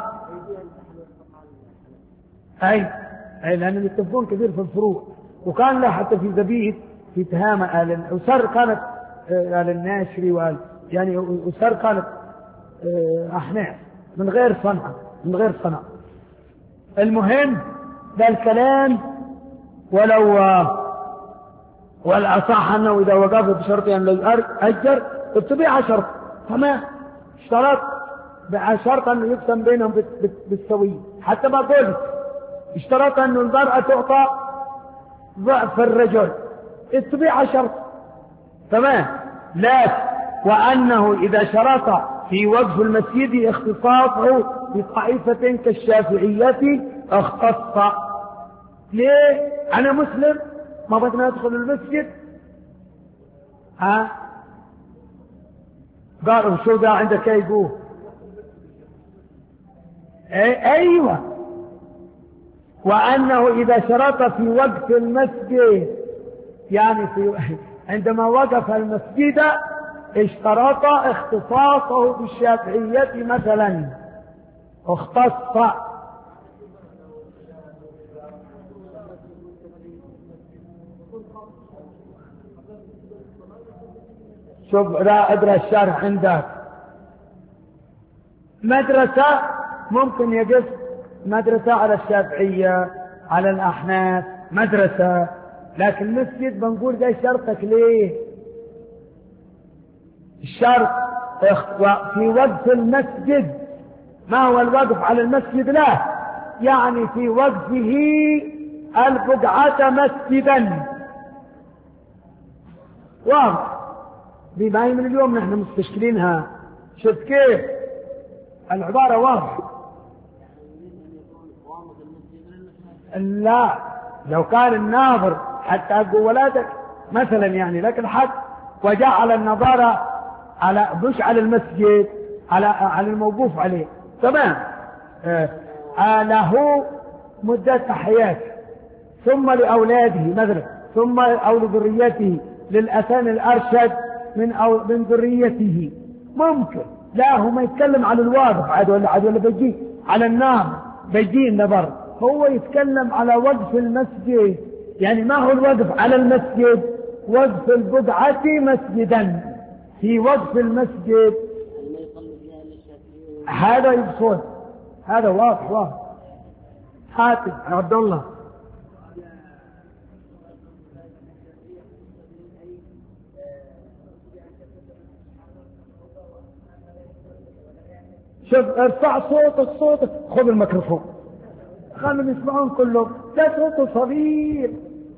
أي أي لأنهم يتفقون كثير في الفروع. وكان له حتى في زبيد في تهامة آل وسر كانت آل الناشري وآل يعني وسر كانت أحناف من غير صنعة من غير صنعة. المهم ده الكلام. ولو والأصح أنه إذا وقف بشرط أن لا يؤجر اتبع شرط، تمام. اشترط بشرط أنه يقسم بينهم بالسوية. حتى ما قلت اشترط أن المرأة تعطى ضعف الرجل، اتبع شرط، تمام. لا وأنه إذا شرط في وقف المسجد اختصاصه بطائفة كالشافعية اختص. ليه؟ أنا مسلم ما بدنا ندخل المسجد، ها قالوا شو ده عندك يقول أي أيوة. وأنه إذا شرط في وقف المسجد يعني في عندما وقف المسجد اشترط اختصاصه بالشافعية مثلا، اختص. شوف لا ادرى الشرح عندك. مدرسة ممكن يقف مدرسة على الشافعية على الأحناف مدرسة، لكن مسجد بنقول ده شرطك ليه؟ الشرط في وقف المسجد. ما هو الوقف على المسجد؟ لا يعني في وقفه البقعة مسجدا. واضح؟ بما هي من اليوم نحن مستشكلينها. شوف كيف العبارة واضحة. لا لو كان الناظر حتى أقول ولادك مثلا يعني لك الحق وجعل النظارة على مش على المسجد على على الموقوف عليه تمام. آه له مدة حياته ثم لأولاده مثلا ثم أو لذريته للأثان الأرشد من أو من ذريته ممكن. لا هو ما يتكلم على الواقف عاد ولا عاد ولا بيجي على النار بيجي النظر. هو يتكلم على وقف المسجد. يعني ما هو الوقف على المسجد؟ وقف البقعة مسجدا في وقف المسجد. هذا يقصد هذا واضح واضح. حاتم عبد الله شوف ارفع صوتك صوتك خذ الميكروفون خلهم يسمعون كلهم. ده صوته صغير.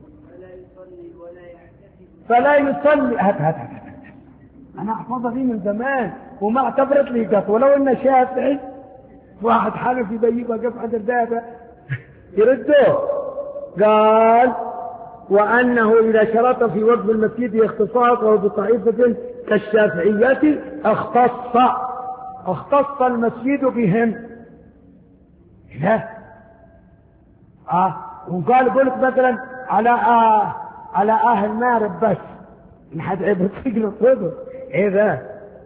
فلا يصلي. هات هات هات انا احفظها دي من زمان وما اعتبرت لي قط ولو انه شافعي واحد حنفي بيبقى قف عند الباب يردوه. قال وانه اذا شرط في وقف المسجد اختصاصه بطائفه كالشافعيه اختص اختص المسجد بهم. لا اه وقال يقول لك مثلا على آه على اهل مارب بس ان حد عيب تقلب صدر ايه ذا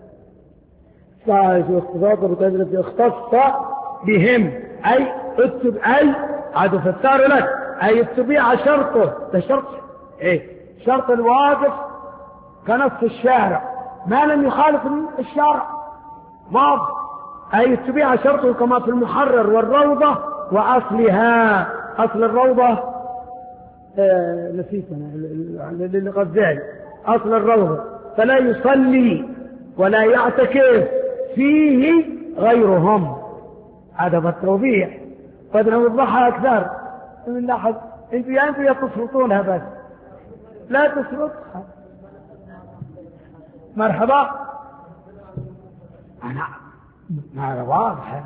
صاحب اختصاص بطائفه اختص بهم اي اكتب اي عاد فسر لك اي التبيع شرطه. ده شرط ايه؟ شرط الواقف كنص الشارع ما لم يخالف الشارع واضح. اي التبيع شرطه كما في المحرر والروضة واصلها. اصل الروضة آه نسيت انا اللي غزالي اصل الروضة. فلا يصلي ولا يعتكف فيه غيرهم. هذا بالتوضيح قد نوضحها اكثر من لاحظ. انتوا يا انتوا يا تسرطونها بس لا تسرطها. مرحبا انا ما واضحه.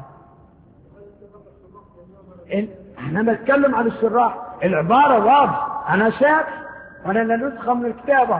انا بتكلم عن الشراح العباره واضحه. انا شاف وانا نسخه من الكتابه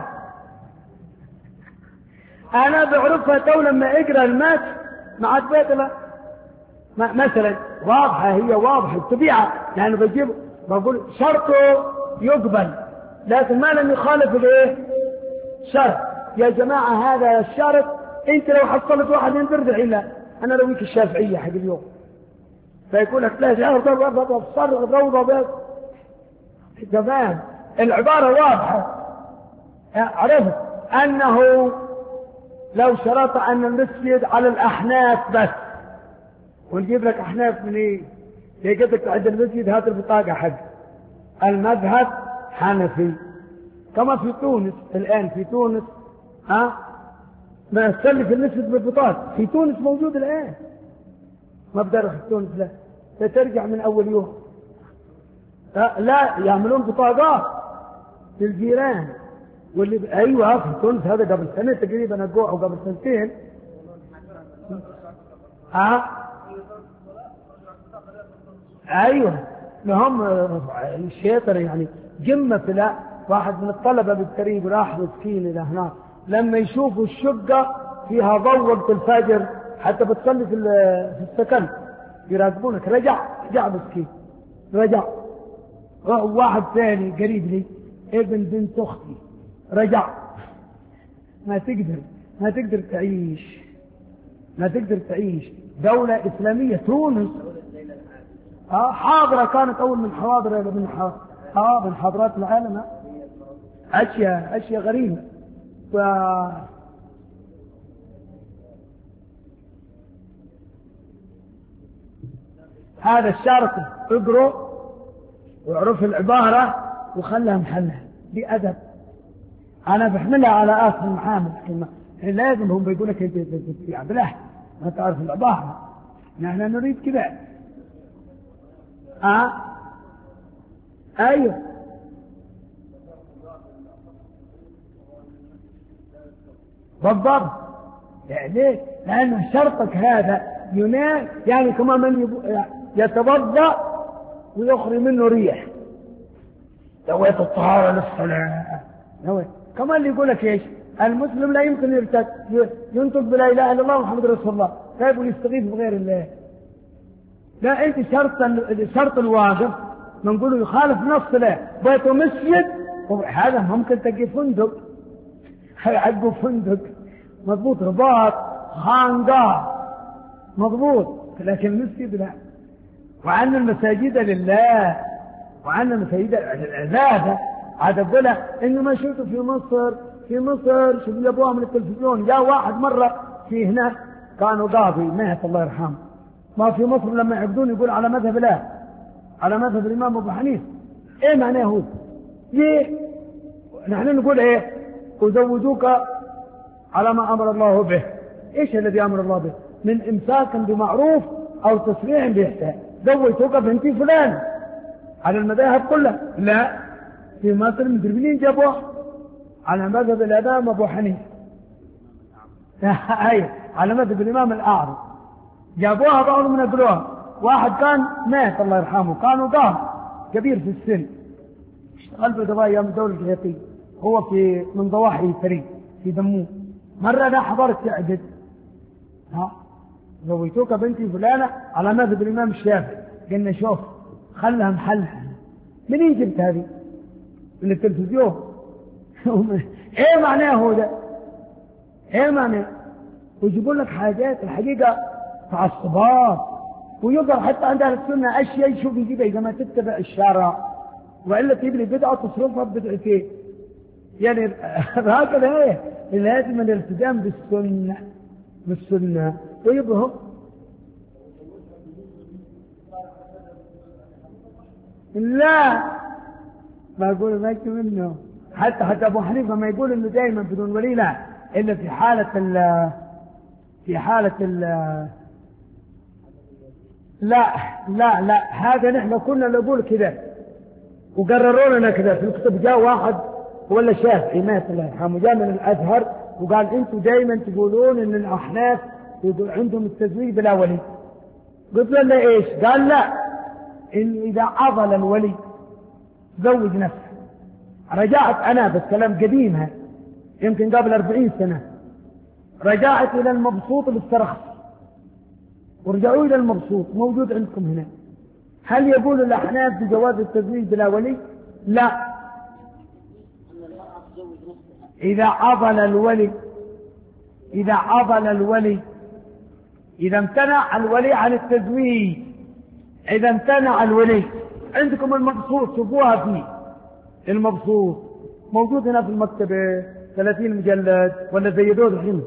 انا بعرفها تو لما اقرا المات مع البيت مثلا واضحه. هي واضحه الطبيعه يعني بجيب بقول شرطه يقبل لكن ما لم يخالف الايه شرط. يا جماعه هذا الشرط انت لو حصلت واحد ينترد الا انا رويك الشافعيه حق اليوم فيقول لك لا شرط صرغ روضه بس تمام. العباره واضحه. عرفت انه لو شرط ان المسجد على الاحناف بس ونجيب لك احناف من ايه؟ يجب لك عند المسجد هات البطاقه حق المذهب حنفي كما في تونس الان. في تونس ها ما تصلي في المسجد بالبطاقه في تونس موجود الان. ما بدرخ في تونس لا سترجع من اول يوم. لا يعملون بطاقات للجيران واللي ب... ايوه في تونس هذا قبل سنه تقريبا اسبوع او قبل سنتين. ها ايوه هم الشيطان يعني جمة. لا واحد من الطلبة بالقريب راح مسكين الى هناك لما يشوفوا الشقة فيها ضوء وقت الفجر حتى بتصلي في في السكن يراقبونك. رجع رجع مسكين رجع. واحد ثاني قريب لي ابن بنت اختي رجع. ما تقدر ما تقدر تعيش ما تقدر تعيش دولة إسلامية تونس. آه حاضرة، كانت أول من حواضر من ح... آه من حضارات العالم. أشياء أشياء غريبة. ف... هذا الشرط اقرأ واعرف العبارة وخلها محلها بأدب. أنا بحملها على آخر المحامل، لازم هم بيقول لك أنت في عبله ما تعرف العبارة، نحن نريد كذا. آه أيوه بالضبط. يعني لأن شرطك هذا ينال، يعني كما من يتوضأ ويخرج منه ريح، نويت الطهارة للصلاة، نويت. كمان اللي يقول لك ايش؟ المسلم لا يمكن يرتد ينطق بلا اله الا الله محمد رسول الله، طيب ويستغيث بغير الله. لا انت شرط شرط الواجب ما نقوله يخالف نص له، بيته مسجد هذا ممكن تجي فندق، عقب فندق مضبوط، رباط خانقاه مضبوط، لكن المسجد لا. وعن المساجد لله، وعن المساجد العبادة. عاد أقول إنه ما شفته في مصر، في مصر شوفوا يبوها من التلفزيون. جاء واحد مرة في هنا كانوا قاضي مات الله يرحمه، ما في مصر لما يعبدون يقول على مذهب الله، على مذهب الإمام أبو حنيفة. إيه معناه هو؟ إيه؟ نحن نقول إيه؟ وزوجوك على ما أمر الله به. إيش الذي أمر الله به؟ من إمساك بمعروف أو تسريع بإحسان. زوجتك بنتي فلان على المذاهب كلها. لا، في مصر المدربين جابوها على مذهب الإمام أبو حنيفة. أي على مذهب الإمام الأعرج جابوها، بعضهم نقلوها. واحد كان مات الله يرحمه، كانوا قام كبير في السن، اشتغل بدواء أيام الدولة الجهاتية، هو في من ضواحي فريق في دموم. مرة أنا حضرت تعدد، ها زوجتوك بنتي فلانة على مذهب الإمام الشافعي. قلنا شوف خلها محلها. منين جبت هذه؟ من التلفزيون. ايه معناه هو ده؟ ايه معناه؟ ويجيبوا لك حاجات الحقيقة تعصبات، ويظهر حتى عند اهل السنة اشياء يشوف يجيبها اذا ما تتبع الشارع، والا تجري بدعة تصرفها بدعتين. يعني هكذا ايه؟ لازم الالتزام بالسنة بالسنة. ويبهم لا ما أقول ما يكتب منه. حتى حتى أبو حنيفة ما يقول إنه دائما بدون ولي، لا إلا في حالة ال في حالة ال لا لا لا هذا نحن كنا نقول كذا وقرروا لنا كذا. في الكتب جاء واحد ولا شافعي مات الله يرحمه، جاء من الأزهر وقال أنتم دائما تقولون إن الأحناف عندهم التزويج بلا ولي. قلت له إيش؟ قال لا، إن إذا عضل الولي زوج نفسه. رجعت أنا بس كلام قديم هذا يمكن قبل أربعين سنة، رجعت إلى المبسوط بالسرخس ورجعوا إلى المبسوط موجود عندكم هنا. هل يقول الأحناف بجواز التزويج بلا ولي؟ لا، إذا عضل الولي إذا عضل الولي إذا امتنع الولي عن التزويج، إذا امتنع الولي. عندكم المبسوط شوفوها فيه، المبسوط موجود هنا في المكتبة ثلاثين مجلد ولا زيدوه الحين.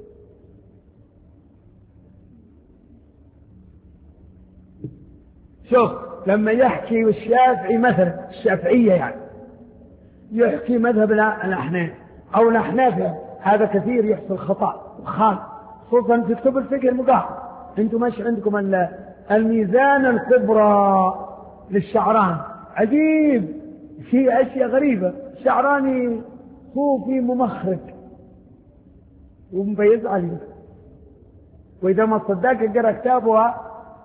شوف لما يحكي الشافعي مثلا، الشافعية يعني يحكي مذهب الأحناف أو الأحناف، هذا كثير يحصل خطأ وخان، خصوصا في كتب الفقه المقارن. انتم مش عندكم الميزان الكبرى للشعراني، عجيب، في أشياء غريبة. شعراني صوفي ممخرج ومبيز عليه، وإذا ما صدق قرأ كتابها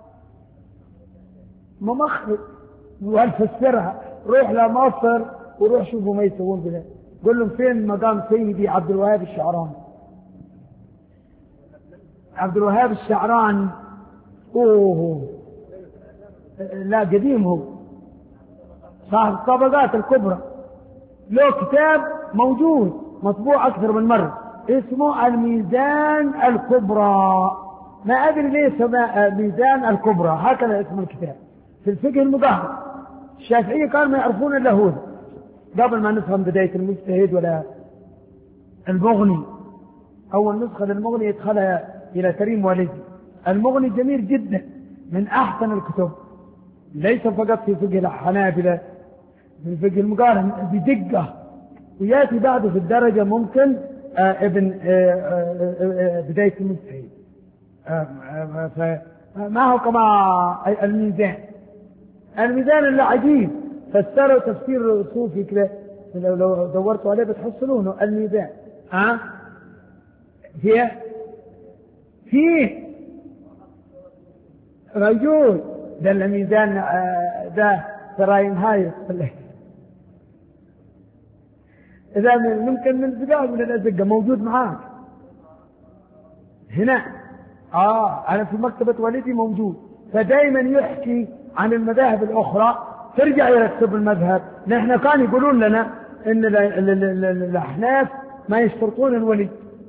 ممخرج وهالفسرها. روح لمصر وروح شوفوا ما يسوون بها، قل لهم فين مقام سيدي عبد الوهاب الشعراني. عبد الوهاب الشعراني اوه لا قديم، هو صاحب الطبقات الكبرى، له كتاب موجود مطبوع اكثر من مرة اسمه الميزان الكبرى ما أدري ليه سمى ميزان الكبرى، هكذا اسم الكتاب في الفقه المظاهر. الشافعية كانوا ما يعرفون إلا هو قبل ما نفهم بداية المجتهد ولا المغني. أول نسخة للمغني يدخلها إلى كريم والدي. المغني جميل جدا، من أحسن الكتب، ليس فقط في فقه الحنابلة، في فقه المقارن بدقة، ويأتي بعده في الدرجة ممكن آه ابن آه آه آه بداية المجتهد. فما هو كما الميزان. الميزان اللي عجيب فسروا تفسير صوفي كده، لو دورتوا عليه بتحصلونه. الميزان ها هي فيه موجود ده الميزان ده سراين هاي. إذا ممكن من الزقاق من الأزقة موجود معاك هنا. آه أنا في مكتبة والدي موجود. فدائما يحكي عن المذاهب الأخرى، ترجع يرتب المذهب. نحن كان يقولون لنا إن الأحناف ما يشترطون الولي.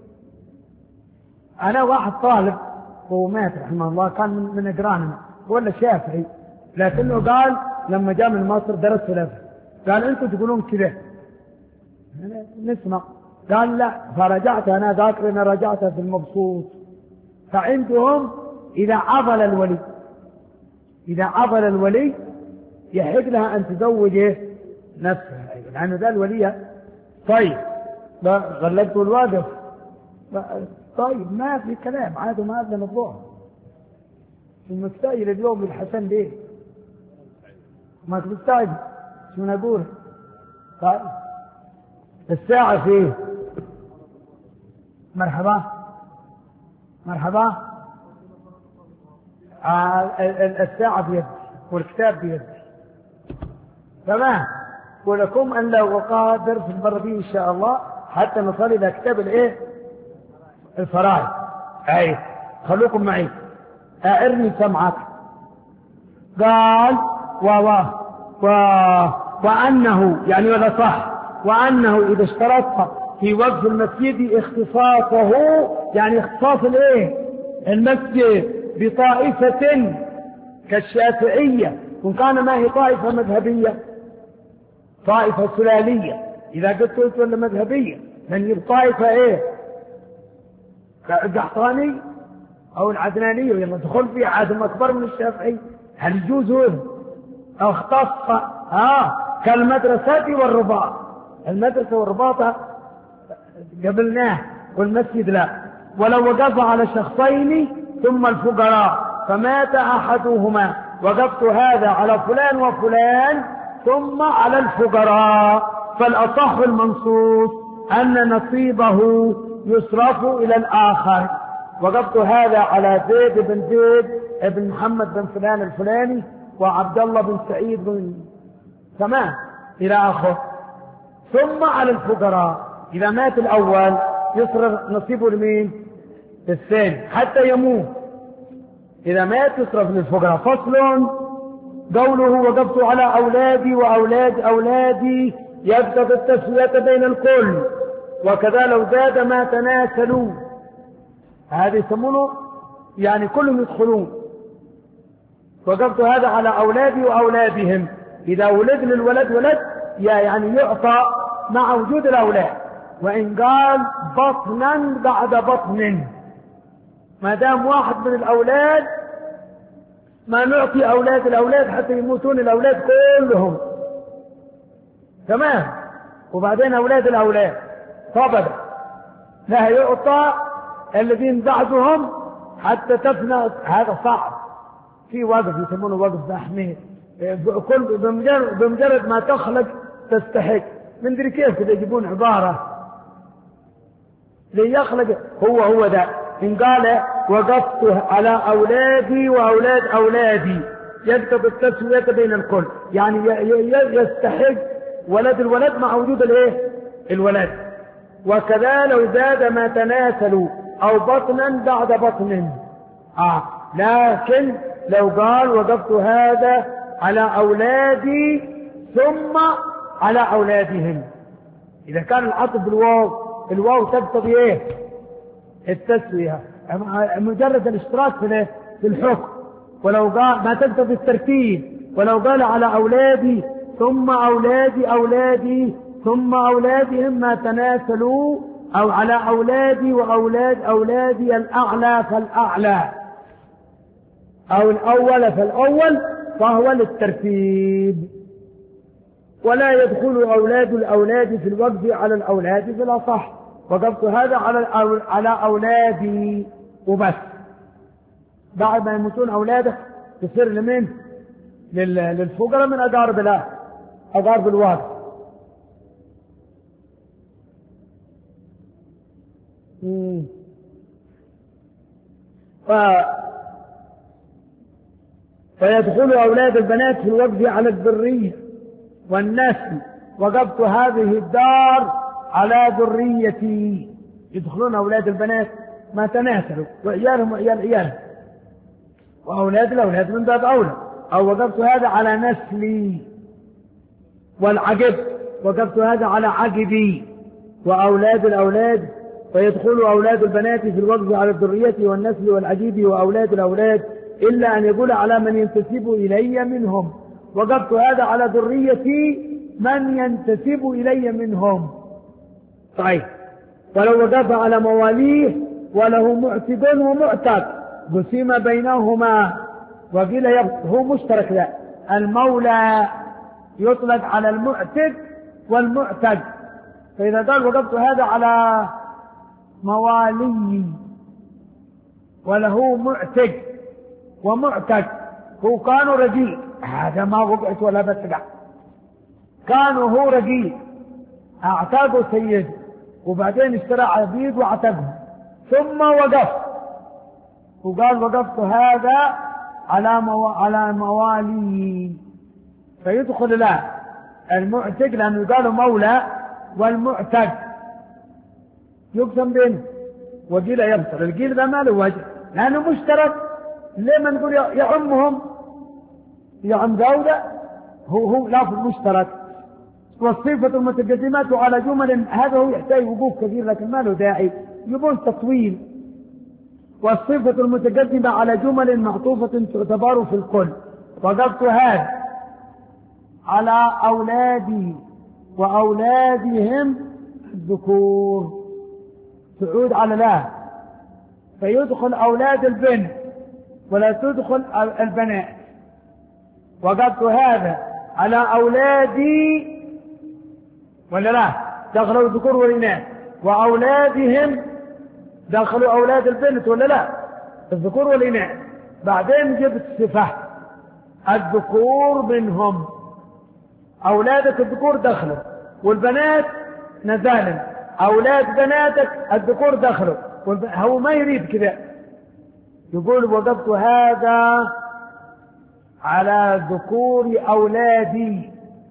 أنا واحد طالب هو مات رحمه الله، كان من أقراننا ولا شافعي، لكنه قال لما جاء من مصر درس فلسفة، قال أنتم تقولون كذا نسمع. قال لا، فرجعت أنا ذاكر أنا رجعت في المبسوط. فعندهم إذا عضل الولي إذا عضل الولي يحق لها أن تزوج نفسها، لأن ذا الولية. طيب غلبتوا الواقف، طيب ما في كلام، عاد ما هذا موضوع. المستعجل اليوم الحسن ليه ما تستعجل شو نقول؟ طيب الساعة فيه. مرحبا مرحبا. آه الساعة بيدي والكتاب بيدي، تمام. ولكم أن لو قادر في المرة دي إن شاء الله حتى نصل إلى كتاب الإيه الفرائض. أي خلوكم معي، أعرني سمعك. قال و و و وأنه يعني ولا صح، وأنه إذا اشترطت في وقف المسجد اختصاصه، يعني اختصاص الايه المسجد بطائفة كالشافعية، وإن كان ما هي طائفة مذهبية، طائفة سلالية. إذا قلت قلت ولا مذهبية، من يب طائفة ايه كالقحطاني أو العدنانية، يلا دخل فيها عادم أكبر من الشافعي، هل يجوز هذا؟ أو اختص ها كالمدرسة والرباط. المدرسة والرباطة قبلناه، والمسجد لا. ولو وقف على شخصين ثم الفقراء فمات أحدهما وقفت هذا على فلان وفلان ثم على الفقراء، فالأصح المنصوص أن نصيبه يصرف إلى الآخر. وقفت هذا على زيد بن زيد بن محمد بن فلان الفلاني وعبد الله بن سعيد بن تمام إلى آخر، ثم على الفقراء. إذا مات الأول يصرف نصيبه لمين؟ للثاني حتى يموت. إذا مات يصرف للفقراء. فصل. قوله وقفت على أولادي وأولاد أولادي يقتضي التسوية بين الكل، وكذا لو زاد ما تناسلوا. هذا يسمونه يعني كلهم يدخلون. وقفت هذا على أولادي وأولادهم، إذا ولد للولد ولد يعني يعطى مع وجود الأولاد. وإن قال بطنا بعد بطن، ما دام واحد من الأولاد ما نعطي أولاد الأولاد حتى يموتون الأولاد كلهم، تمام. وبعدين أولاد الأولاد طبعا لا يعطى الذين بعدهم حتى تفنى. هذا صعب. في وقف يسمونه وقف بأحمير، كل بمجرد, بمجرد ما تخلق تستحق. من دري كيف كده يجيبون عبارة ليخلق. هو هو ده. إن قال وقفت على أولادي وأولاد أولادي يقتضي التسوية بين الكل، يعني يستحق ولد الولد مع وجود الايه الولد. وكذا لو زاد ما تناسلوا أو بطنا بعد بطن. آه. لكن لو قال وقفت هذا على أولادي ثم على أولادهم، إذا كان العطف بالواو، الواو تقتضي إيه التسوية. مجرد الاشتراك في في الحكم، ولو قال ما تقتضي الترتيب، ولو قال على أولادي ثم أولادي أولادي ثم أولادهم ما تناسلوا، أو على أولادي وأولاد أولادي الأعلى فالأعلى، أو الأول فالأول، فهو للترتيب. ولا يدخل أولاد الأولاد في الوقف على الأولاد في الأصح، وقفت هذا على على أولادي وبس. بعد ما يموتون أولادك تصير لمن؟ للفقراء من أقارب الله، أقارب الوارث. ف... فيدخل أولاد البنات في الوقف على الذرية والنسل، وقفت هذه الدار على ذريتي. يدخلون أولاد البنات ما تناسلوا، وعيالهم وعيال عيالهم، وأولاد الأولاد من باب أولى. أو وقفت هذا على نسلي، والعقب وقفت هذا على عقبي، وأولاد الأولاد. فيدخل أولاد البنات في الوقف على الذرية والنسل والعجيب وأولاد الأولاد، إلا أن يقول على من ينتسب إلي منهم. وقفت هذا على ذريتي من ينتسب إلي منهم. طيب، ولو وقف على مواليه وله معتق ومعتق قسم بينهما، وقيل هو مشترك. لا، المولى يطلق على المعتق والمعتق. فإذا قال وقفت هذا على موالي وله معتق ومعتق، هو كانوا رقيق، هذا ما وقعت ولا بتقع، كانوا هو رقيق اعتقوا سيد، وبعدين اشترى عبيد واعتقهم، ثم وقف وقال وقفت هذا على مو... على موالي، فيدخل لا المعتق، لأنه قالوا مولى، والمعتق يقسم بينه. وقيل يبصر، القيل ذا ما له وجه لأنه مشترك. ليه ما نقول يا عمهم يا عم داودة؟ هو هو لافظ مشترك. والصفة المتقدمات على جمل، هذا هو يحتاج وقوف كثير لكن ما له داعي، يبون تطويل. والصفة المتقدمة على جمل معطوفة تعتبر في الكل. وقفت هذا على أولادي وأولادهم الذكور، تعود على لا، فيدخل أولاد البنت ولا تدخل البنات. وقفت هذا على أولادي ولا لا، دخلوا الذكور والإناث، وأولادهم دخلوا أولاد البنت ولا لا، الذكور والإناث. بعدين جبت صفة الذكور منهم، أولادك الذكور دخلوا، والبنات نزالن، أولاد بناتك الذكور دخلوا. هو ما يريد كذا، يقول وقفت هذا على ذكور أولادي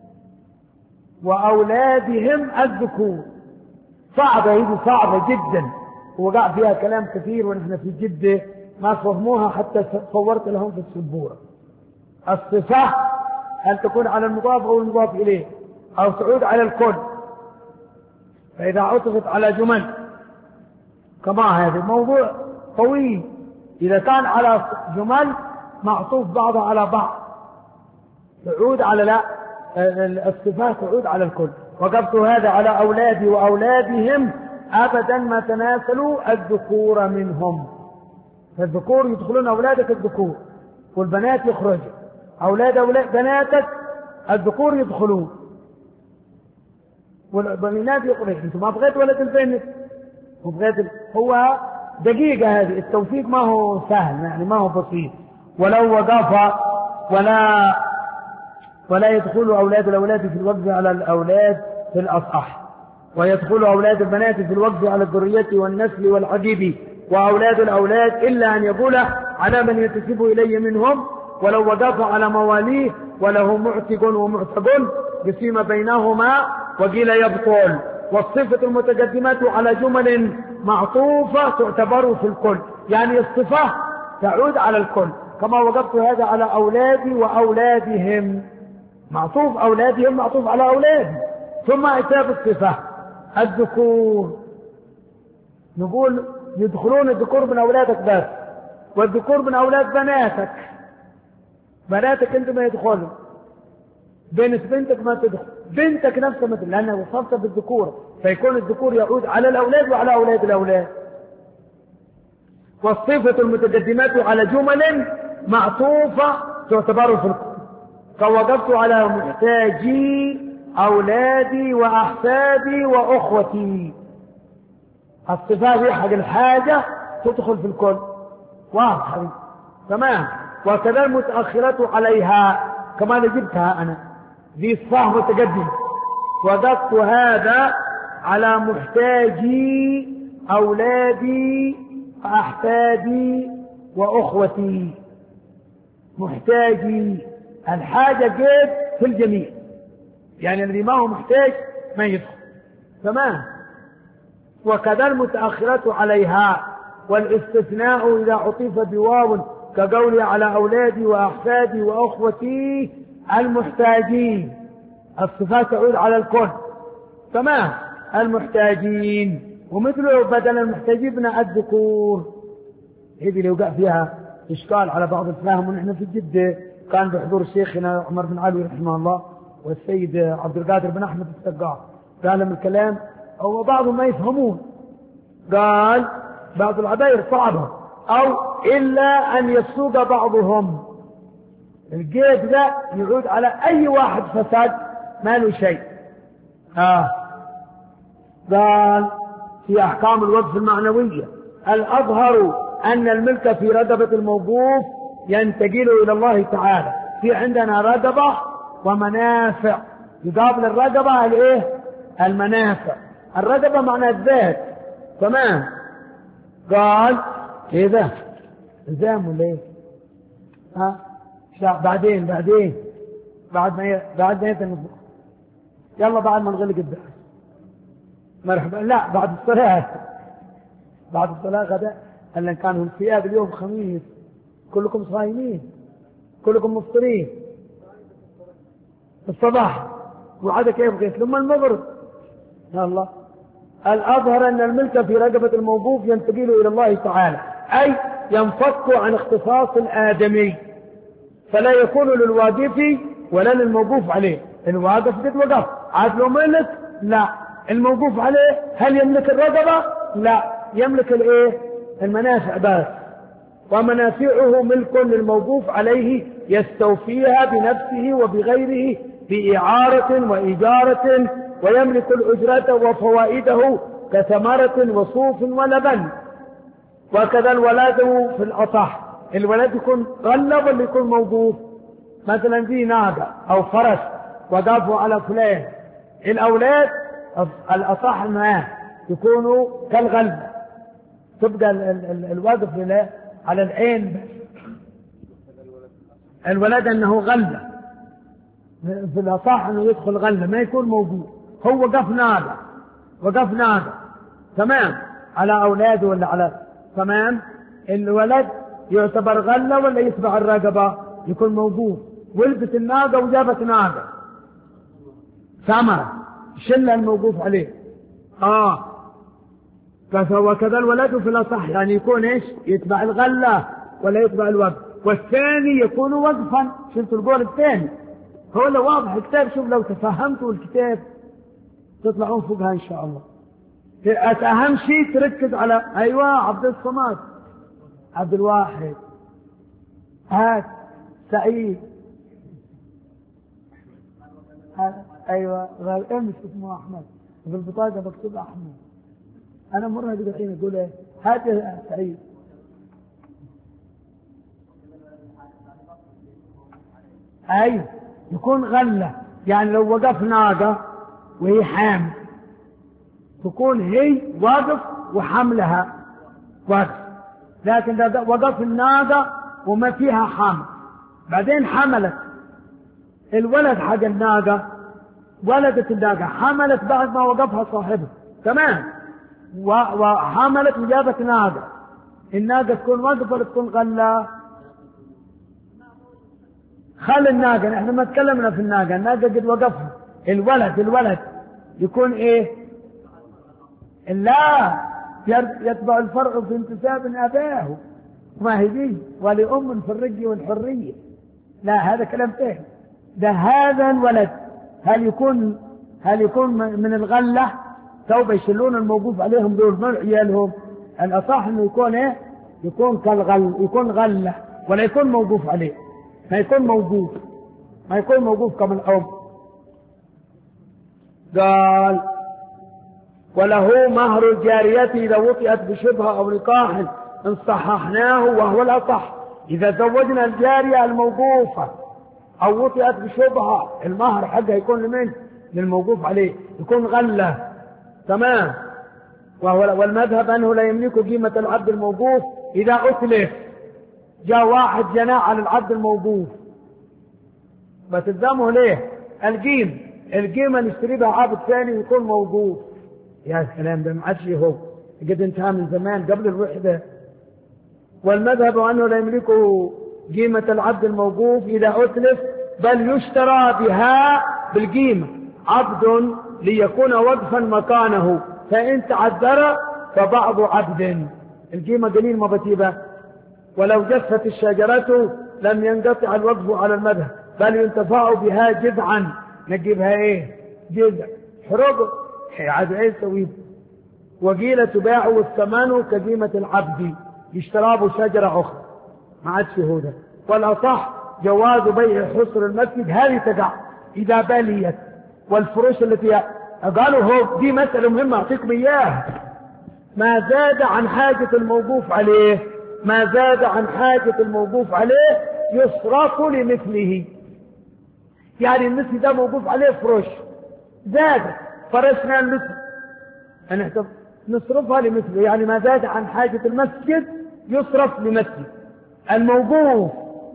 وأولادهم الذكور. صعبة، هذه صعبة جدا، ووقع فيها كلام كثير، ونحن في جدة ما فهموها حتى صورت لهم في السبورة. الصفة أن تكون على المضاف أو المضاف إليه، أو تعود على الكل. فإذا عطفت على جمل كما هذا موضوع طويل، إذا كان على جمل معطوف بعضها على بعض تعود على لا، الصفات تعود على الكل. وقفت هذا على أولادي وأولادهم أبدا ما تناسلوا الذكور منهم. فالذكور يدخلون أولادك الذكور، والبنات يخرجوا. أولاد أولاد بناتك الذكور يدخلون، والبنات يخرجوا. انتم ما بغيت ولد البنت، وبغيت هو دقيقة هذه، التوفيق ما هو سهل يعني، ما هو بسيط. ولو وقف ولا ولا يدخل أولاد الأولاد في الوقف على الأولاد في الأصح، ويدخل أولاد البنات في الوقف على الذرية والنسل والعجيب وأولاد الأولاد، إلا أن يقول على من ينتسب إلي منهم. ولو وقف على مواليه وله معتق ومعتق قسم بينهما، وقيل يبطل. والصفة المتقدمات على جمل معطوفة تعتبر في الكل، يعني الصفة تعود على الكل. كما وقفت هذا على أولادي وأولادهم، معطوف أولادهم معطوف على أولادي، ثم إتاب الصفة الذكور. نقول يدخلون الذكور من أولادك بس، والذكور من أولاد بناتك. بناتك أنت ما يدخلوا، بنت بنتك ما تدخل، بنتك نفسها مثل، لأنها وصفت بالذكور، فيكون الذكور يعود على الأولاد وعلى أولاد الأولاد. والصفة المتقدمات على جمل معطوفة تعتبر في القرآن، فوقفت على محتاجي أولادي وأحفادي وأخوتي. الصفات هي حق الحاجة تدخل في الكل، واضح تمام. وكذا المتأخرة عليها كما جبتها أنا دي صفة متقدمة. وقفت هذا على محتاجي أولادي وأحفادي وأخوتي. محتاجي الحاجة جيد في الجميع، يعني الذي ما هو محتاج ما يدخل، تمام. وكذا المتأخرة عليها. والاستثناء إذا عطف بواو كقولي على أولادي وأحفادي وأخوتي المحتاجين. الصفات تعود على الكل، تمام. المحتاجين، ومثله بدل المحتاجين بنا الذكور. هذه اللي وقع فيها إشكال على بعض الفهم. ونحن في جدة كان بحضور شيخنا عمر بن علوي رحمه الله والسيد عبد القادر بن أحمد السقاف، قال لهم الكلام أو بعضهم ما يفهمون. قال بعض العباير صعبة، أو إلا أن يفسد بعضهم. القيد ذا يعود على أي واحد فساد ما له شيء. آه. قال في أحكام الوقف المعنوية الأظهر أن الملك في رقبة الموقوف ينتقل إلى الله تعالى. في عندنا رقبة ومنافع، يقابل الرقبة الايه؟ المنافع. الرقبة معنى الذات، تمام. قال كذا الزام ولا ايه؟ ها بعدين بعدين بعد ما ي... بعد ما يتنبه. يلا بعد ما نغلق الدرس مرحبا. لا بعد الصلاة، بعد الصلاة غدا. هل كانوا الثياب اليوم خميس كلكم صايمين كلكم مفطرين الصباح، وعاد كيف قلت لما المغرب. يا الله. الأظهر أن الملك في رقبة الموقوف ينتقل إلى الله تعالى، أي ينفك عن اختصاص الآدمي، فلا يكون للواقف ولا للموقوف عليه. الواقف قد وقف، عاد لو ملك لا. الموقوف عليه هل يملك الرقبة؟ لا، يملك الايه؟ المنافع بس. ومنافعه ملك للموقوف عليه يستوفيها بنفسه وبغيره بإعارة وإيجارة، ويملك الأجرة وفوائده كثمرة وصوف ولبن. وكذا الولاد في الأصح، الولد يكون غلب ولا يكون موقوف. مثلا في ناقة أو فرس وقفوا على فلان، الأولاد الأصح معاه يكونوا كالغلب، تبقى الوقف على العين بس. الولد أنه غلة، في الأصح أنه يدخل غلة ما يكون موجود. هو وقف ناقة وقف ناقة تمام على أولاده ولا على تمام. الولد يعتبر غلة ولا يتبع الرقبة؟ يكون موجود. ولدت الناقة وجابت ناقة ثمرة شلة الموقوف عليه. آه وكذا الولد في الأصح، يعني يكون إيش؟ يتبع الغلة ولا يتبع الوقف. والثاني يكون وقفا. شفتوا القول الثاني؟ هو لو واضح الكتاب، شوف لو تفهمتوا الكتاب تطلعون فوقها إن شاء الله. أهم شيء تركز على أيوة عبد الصمد، عبد الواحد، هات سعيد، أيوة غير أمس اسمه أحمد، في البطاقة مكتوب أحمد. أنا مرة الحين أقول إيه؟ هات يا سعيد. أيوة يكون غلة، يعني لو وقف ناقة وهي حامل تكون هي واقف وحملها واقف. لكن إذا وقف الناقة وما فيها حمل بعدين حملت الولد حق الناقة، ولدت الناقة حملت بعد ما وقفها صاحبها تمام، وحملت وجابت ناقة، الناقة تكون واقفة ولا تكون غلة؟ خل الناقة، نحن ما تكلمنا في الناقة، الناقة قد وقفها. الولد الولد يكون ايه؟ لا يتبع الفرع في انتساب أباه، ما هي دي ولأم في الرج والحرية. لا هذا كلام ثاني. ده هذا الولد هل يكون هل يكون من الغلة سوف يشلون الموقوف عليهم دول من عيالهم؟ الأصح انه يكون ايه؟ يكون كالغل، يكون غلة ولا يكون موقوف عليه، ما يكون موقوف ما يكون موقوف كما الأم. قال وله مهر الجارية إذا وطئت بشبهة أو نكاح إن صححناه وهو الأصح. إذا زوجنا الجارية الموقوفة أو وطئت بشبهة المهر حقها يكون لمن؟ للموقوف عليه، يكون غلة. تمام. والمذهب أنه لا يملك قيمة العبد الموقوف إذا أتلف. جاء واحد جناء على العبد الموقوف بتلزمه ليه؟ القيمة القيمة نشتري بها عبد ثاني يكون موقوف. يا سلام، ده ما عادش هو قد انتهى من زمان قبل الوحدة. والمذهب أنه لا يملك قيمة العبد الموقوف إذا أتلف، بل يشترى بها بالقيمة عبد ليكون وقفا مكانه، فإن تعذر فبعض عبد. القيمة قليل ما بتيبه. ولو جفت الشجرة لم ينقطع الوقف على المذهب، بل ينتفع بها جذعا. نجيبها ايه؟ جذع حرق عاد ايه سويه. وقيل تباع والثمن كقيمة العبد يشترى بشجرة أخرى، ما عادش هذا. والأصح جواز بيع حصر المسجد، هذه تقع إذا بليت. والفروش التي قالوا هو دي مسألة مهمة أعطيكم إياها. ما زاد عن حاجة الموقوف عليه ما زاد عن حاجة الموقوف عليه يصرف لمثله. يعني المثل ده موقوف عليه فروش زاد فرشنا المثل أنا نصرفها لمثله. يعني ما زاد عن حاجة المسجد يصرف لمثله الموقوف.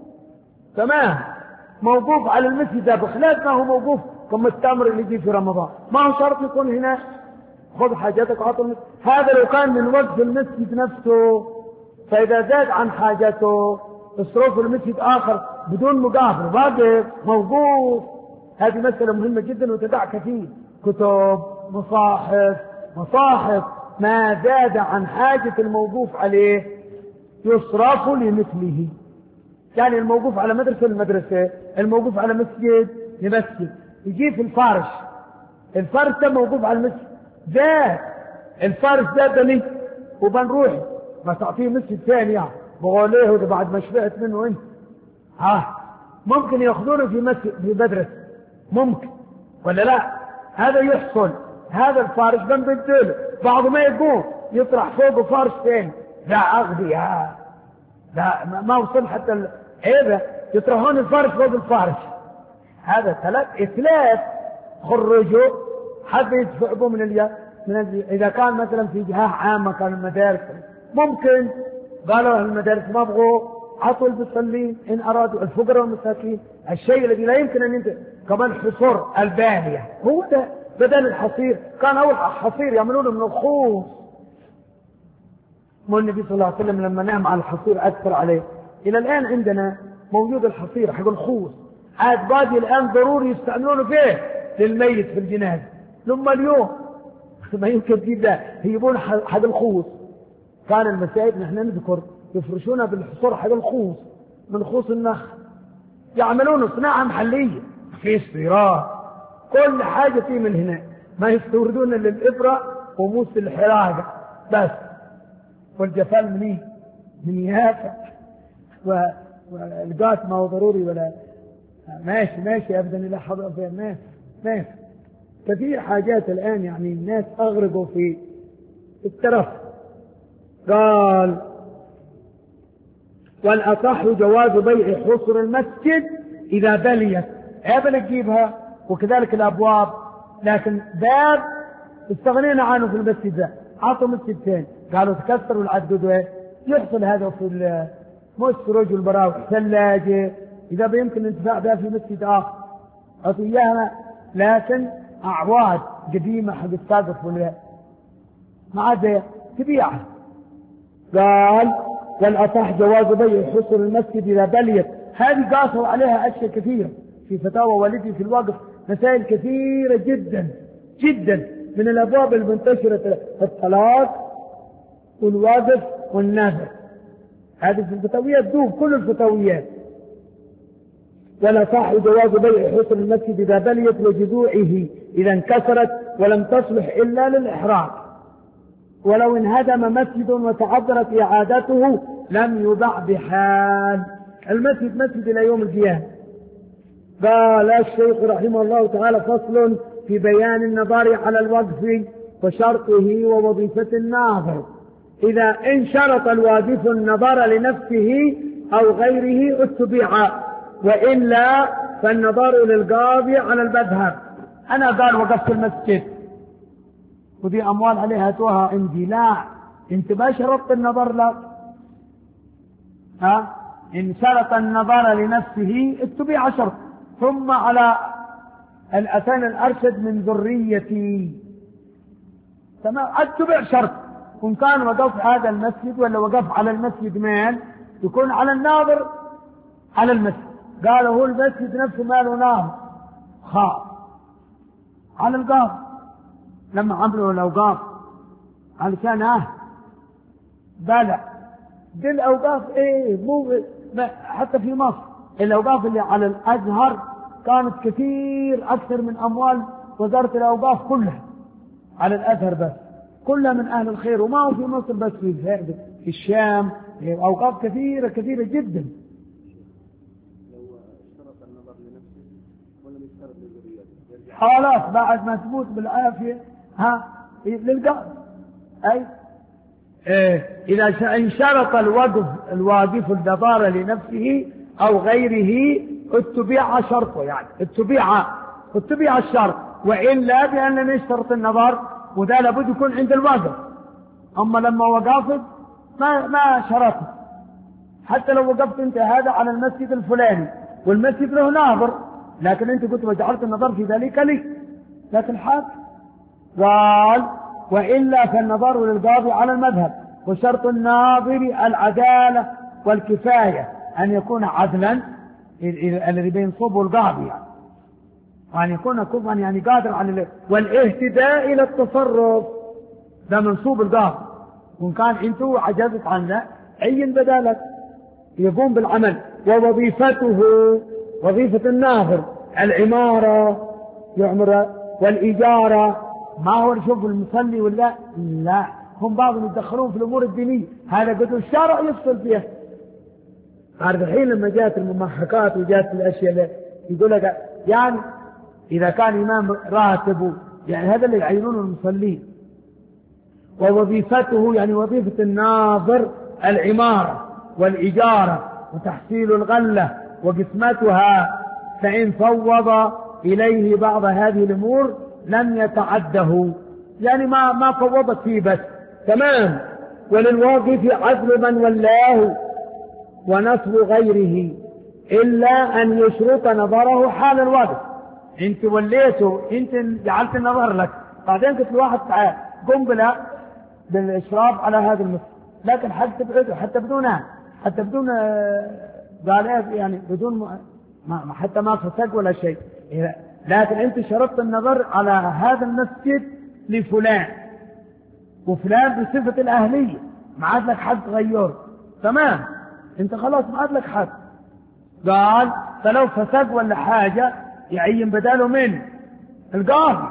تمام. موقوف على المثل ده بخلاف ما هو موقوف كما التمر اللي يجي في رمضان، ما هو شرط يكون هنا خذ حاجتك وعطى المسجد. هذا لو كان من وقف المسجد نفسه، فإذا زاد عن حاجته اصرفه المسجد آخر بدون مقابل باقي موقوف. هذه مسألة مهمة جدا وتدع كثير. كتب، مصاحف، مصاحف ما زاد عن حاجة الموقوف عليه يصرف لمثله. يعني الموقوف على مدرسة المدرسة، الموقوف على مسجد لمسجد. يجي في الفارش، الفارش ده موقوف على المسجد زاد، الفارش زاد لي وبنروح ما تعطيه مسجد ثاني يعني بغوليه وده بعد ما شبعت منه انت ها ممكن ياخذونه في مسجد في مدرسة، ممكن ولا لا؟ هذا يحصل. هذا الفارش بنبدله بعض ما يقوم يطرح فوقه فارش ثاني. لا أغبي ها لا ما وصل حتى هذا يطرحون الفارش فوق الفارش. هذا ثلاث إتلاف. خرجوا حتى يدفعوا من اليد من اليد. إذا كان مثلا في جهة عامة كان المدارس ممكن قالوا المدارس ما بغوا عطوا المصلين إن أرادوا الفقراء والمساكين. الشيء الذي لا يمكن أن ينتهي كمان حصر البانية هو ده بدل الحصير. كان أول حصير يعملونه من الخوص. والنبي صلى الله عليه وسلم لما نام على الحصير أكثر عليه. إلى الآن عندنا موجود الحصير حق الخوص، عاد باقي الآن ضروري يستعملونه فيه للميت في الجنازة. لما اليوم ما يمكن تجيب ده يجيبون حق الخوص. كان المساجد نحن نذكر يفرشونها بالحصور حق الخوص من خوص النخل، يعملون صناعة محلية في استيراد كل حاجة فيه من هنا، ما يستوردون إلا الإبرة وموس الحراقة بس والجفال مني من يافع والقات ما هو ضروري ولا ماشي ماشي أبدا إلى حضر في الناس ماشي. كثير حاجات الآن يعني الناس أغرقوا في الترف. قال والأصح جواز بيع حصر المسجد إذا بليت. قبل تجيبها وكذلك الأبواب، لكن باب استغنينا عنه في المسجد ده عطوا مسجد ثاني قالوا تكسروا العدد ايه يحصل هذا في السروج والبراوح ثلاجة إذا بيمكن الانتفاع بها في مسجد آخر أعطوا إياها، لكن أعواد قديمة حق الساقف ولا ما عاد تبيعها. قال والأصح جواز بيع حصر المسجد إذا بليت. هذه قاسوا عليها أشياء كثيرة في فتاوى والدي في الوقف، مسائل كثيرة جدا جدا من الأبواب المنتشرة الطلاق والواقف والنافع. هذه الفتويات دوب كل الفتويات. ولا صح جواز بيع حصن المسجد إذا بليت وجذوعه إذا انكسرت ولم تصلح إلا للإحراق. ولو انهدم مسجد وتعذرت إعادته لم يباع بحال. المسجد مسجد إلى يوم القيامة. قال الشيخ رحمه الله تعالى: فصل في بيان النظر على الوقف وشرطه ووظيفة الناظر. إذا انشرط الواقف النظر لنفسه أو غيره اتبع، وإلا فالنظر للقاضي على المذهب. أنا قال وقفت المسجد ودي أموال عليها توها عندي، لا، أنت ما شرطت النظر لك. ها؟ إن شرط النظر لنفسه اتبع شرط، ثم على الأثان الأرشد من ذريتي تمام اتبع شرط. وإن كان وقف هذا المسجد ولا وقف على المسجد مال يكون على الناظر على المسجد. قال هو المسجد نفسه ماله ناظر خاص على القاضي لما عملوا الأوقاف علشان اه بلع دي الأوقاف ايه مو حتى في مصر الأوقاف اللي على الأزهر كانت كثير أكثر من أموال وزارة الأوقاف كلها على الأزهر، بس كلها من أهل الخير. وما هو في مصر بس، في في الشام أوقاف كثيرة كثيرة جدا. لو اشترط النظر لنفسه ولا يشترط لذريته خلاص بعد ما تموت بالعافية ها للقاضي. أي إيه إذا انشرط الوقف الواقف النظر لنفسه أو غيره اتبع شرطه، يعني اتبع اتبع الشرط، وإلا بأن نشترط النظر وده لابد يكون عند الواقف. أما لما وقفت ما ما شرطت، حتى لو وقفت أنت هذا على المسجد الفلاني والمسجد له ناظر، لكن أنت قلت وجعلت النظر في ذلك لي، لكن حق قال وإلا فالنظر للقاضي على المذهب. وشرط الناظر العدالة والكفاية، أن يكون عدلا الذي بينصبه القاضي، يعني وأن يكون كفوا يعني قادر على والاهتداء إلى التصرف، ده منصوب القاضي. وإن كان أنتوا عجزت عنه عين بدالك يقوم بالعمل. ووظيفته وظيفة الناظر العمارة يعمر والإجارة، ما هو نشوف المصلي ولا لا، هم بعضهم يتدخلون في الأمور الدينية، هذا قد الشرع يفصل فيها. عارف الحين لما جاءت الممحكات وجاءت الأشياء اللي يقول لك يعني إذا كان إمام راتب، يعني هذا اللي يعينونه المصلين. ووظيفته يعني وظيفة الناظر العمارة والإجارة وتحصيل الغلة وقسمتها، فإن فوض إليه بعض هذه الأمور لم يتعده، يعني ما ما فوضت فيه بس تمام. وللواقف عدل من ولاه ونصب غيره إلا أن يشرط نظره حال الواقف. انت وليته، انت جعلت النظر لك، بعدين قلت الواحد تعال قم بلا بالإشراف على هذا المسجد، لكن حتى تبعده حتى بدون حتى بدون قال يعني بدون ما حتى ما فسق ولا شيء، لكن انت شرطت النظر على هذا المسجد لفلان وفلان بصفة الأهلية، ما عاد لك حد غيره تمام، انت خلاص ما عاد لك حد. قال فلو فسق ولا حاجة يعين بداله من القاضي.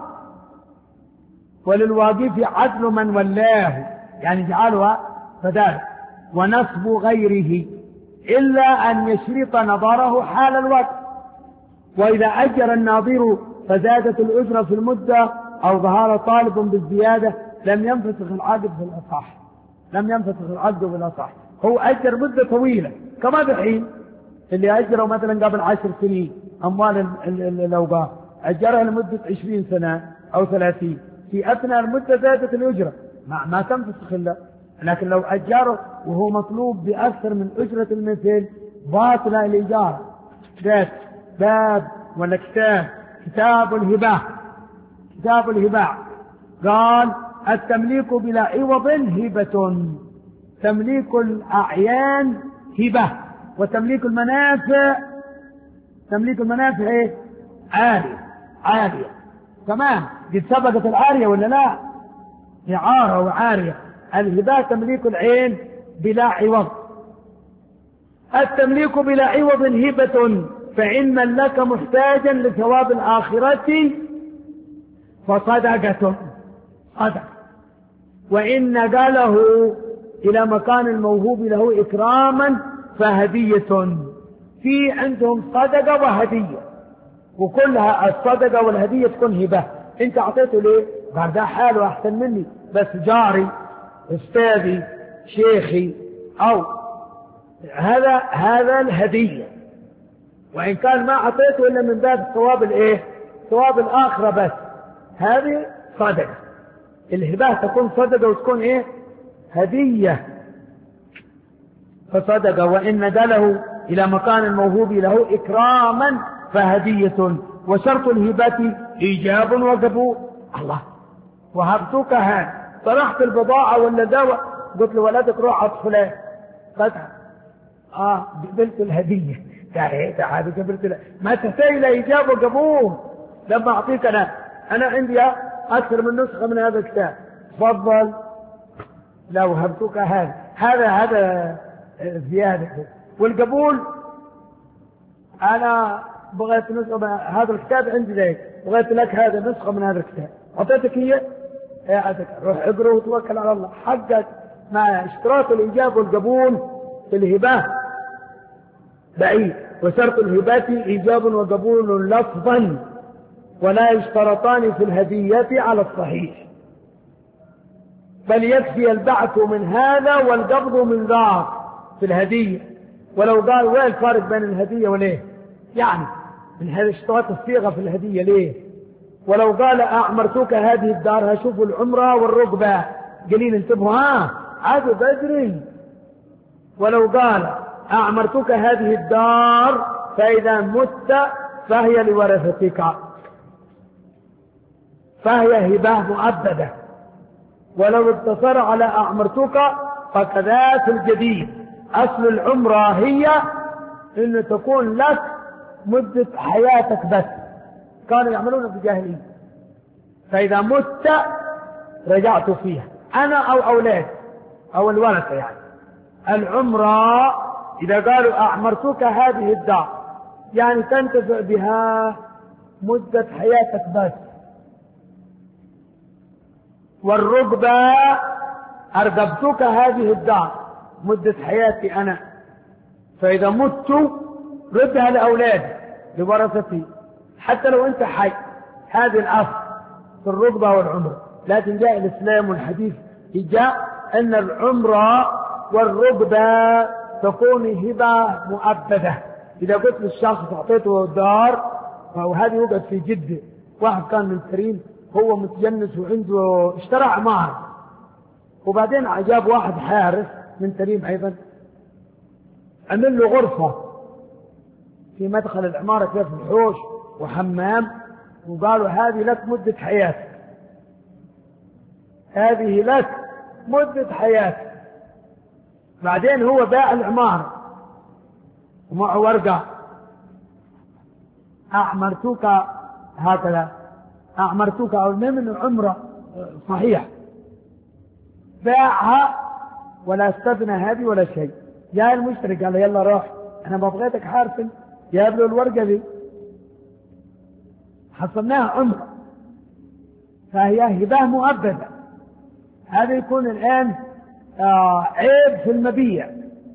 وللواقف عدل من ولاه، يعني جعلها بداله. ونصب غيره إلا أن يشرط نظره حال الوقت. وإذا أجر الناظر فزادت الأجرة في المدة أو ظهر طالب بالزيادة لم ينفسخ العقد في الأصح، لم ينفسخ العقد في الأصح. هو أجر مدة طويلة كما الحين اللي أجره مثلا قبل عشر سنين أموال الأوقاف أجرها لمدة عشرين سنة أو ثلاثين، في أثناء المدة زادت الأجرة ما, ما تنفسخ إلا. لكن لو أجره وهو مطلوب بأكثر من أجرة المثل باطلة الإيجار. ذات باب ولا كتاب كتاب الهباء، كتاب الهباء قال التمليك بلا عوض هبة، تمليك الأعيان هبة، وتمليك المنافع تمليك المنافع ايه؟ عارية عارية تمام. قد سبقت العارية ولا لا؟ إعارة وعارية. الهبة تمليك العين بلا عوض. التمليك بلا عوض هبة، فإن من لك محتاجا لثواب الآخرة فصدقة صدق، وإن نقله إلى مكان الموهوب له إكراما فهدية. في عندهم صدقة وهدية، وكلها الصدقة والهدية تكون هبة. انت اعطيته ليه؟ قال ده حاله احسن مني، بس جاري استاذي شيخي، او هذا هذا الهدية. وان كان ما اعطيته الا من باب ثواب الايه؟ ثواب الاخرة بس. هذه صدقة. الهبة تكون صدقة وتكون ايه؟ هدية. فصدقة وإن ندله إلى مكان الموهوب له إكراما فهدية. وشرط الهبة إيجاب وقبول. الله، وهبتك هان طرحت البضاعة ولا دواء، قلت له ولدك روح عند فلان فتح اه قبلت الهدية. تعالى تعالى قبلت، ما تحتاج إلى إيجاب وقبول. لما أعطيك أنا أنا عندي أكثر من نسخة من هذا الكتاب، تفضل. لو هبتك هذا هذا هذا زيادة. والقبول أنا بغيت نسخة من هذا الكتاب عندي ذلك، بغيت لك هذا نسخة من هذا الكتاب، أعطيتك هي اعطيتك روح اقرأ وتوكل على الله. حقك مع اشتراط الإيجاب والقبول في الهبة بعيد. وشرط الهبة إيجاب وقبول لفظا، ولا يشترطان في الهدية على الصحيح، بل يكفي البعث من هذا والقبض من ذاك في الهدية. ولو قال وين الفارق بين الهدية وليه؟ يعني من هذا اشتراط الصيغة في الهدية ليه؟ ولو قال أعمرتك هذه الدار، هشوفوا العمرة والرقبة قليل انتبهوا ها عادوا بدري. ولو قال أعمرتك هذه الدار فإذا مت فهي لورثتك، فهي هبة مؤبدة. ولو اقتصر على أعمرتك فكذا في الجديد. أصل العمرة هي أن تكون لك مدة حياتك بس، كانوا يعملون في الجاهلية. فإذا مت رجعت فيها أنا أو أولاد أو الورثة. يعني العمرة إذا قالوا أعمرتك هذه الدار يعني تنتفع بها مدة حياتك بس. والرقبة أرقبتك هذه الدار مدة حياتي أنا، فإذا مت ردها لأولادي لورثتي حتى لو أنت حي. هذه الأصل في الرقبة والعمرة. لكن جاء الإسلام والحديث جاء أن العمرة والرقبة تكون هبة مؤبدة. إذا قلت للشخص أعطيته دار، وهذه يوجد في جدة، واحد كان من كريم هو متجنس وعنده اشترى عمارة، وبعدين عجاب واحد حارس من تريم أيضا عمل له غرفة في مدخل العمارة كيف الحوش وحمام، وقالوا هذه لك مدة حياتك، هذه لك مدة حياتك. بعدين هو باع العمارة ومعه ورقة أعمرتك هكذا، أعمرتك أو من عمرة صحيح، باعها ولا استثنى هذه ولا شيء. جاء المشتري قال له يلا روح أنا ما بغيتك حارسا، جاب له الورقة دي حصلناها عمرة، فهي هبة مؤبدة. هذا يكون الآن آه عيب في المبيع.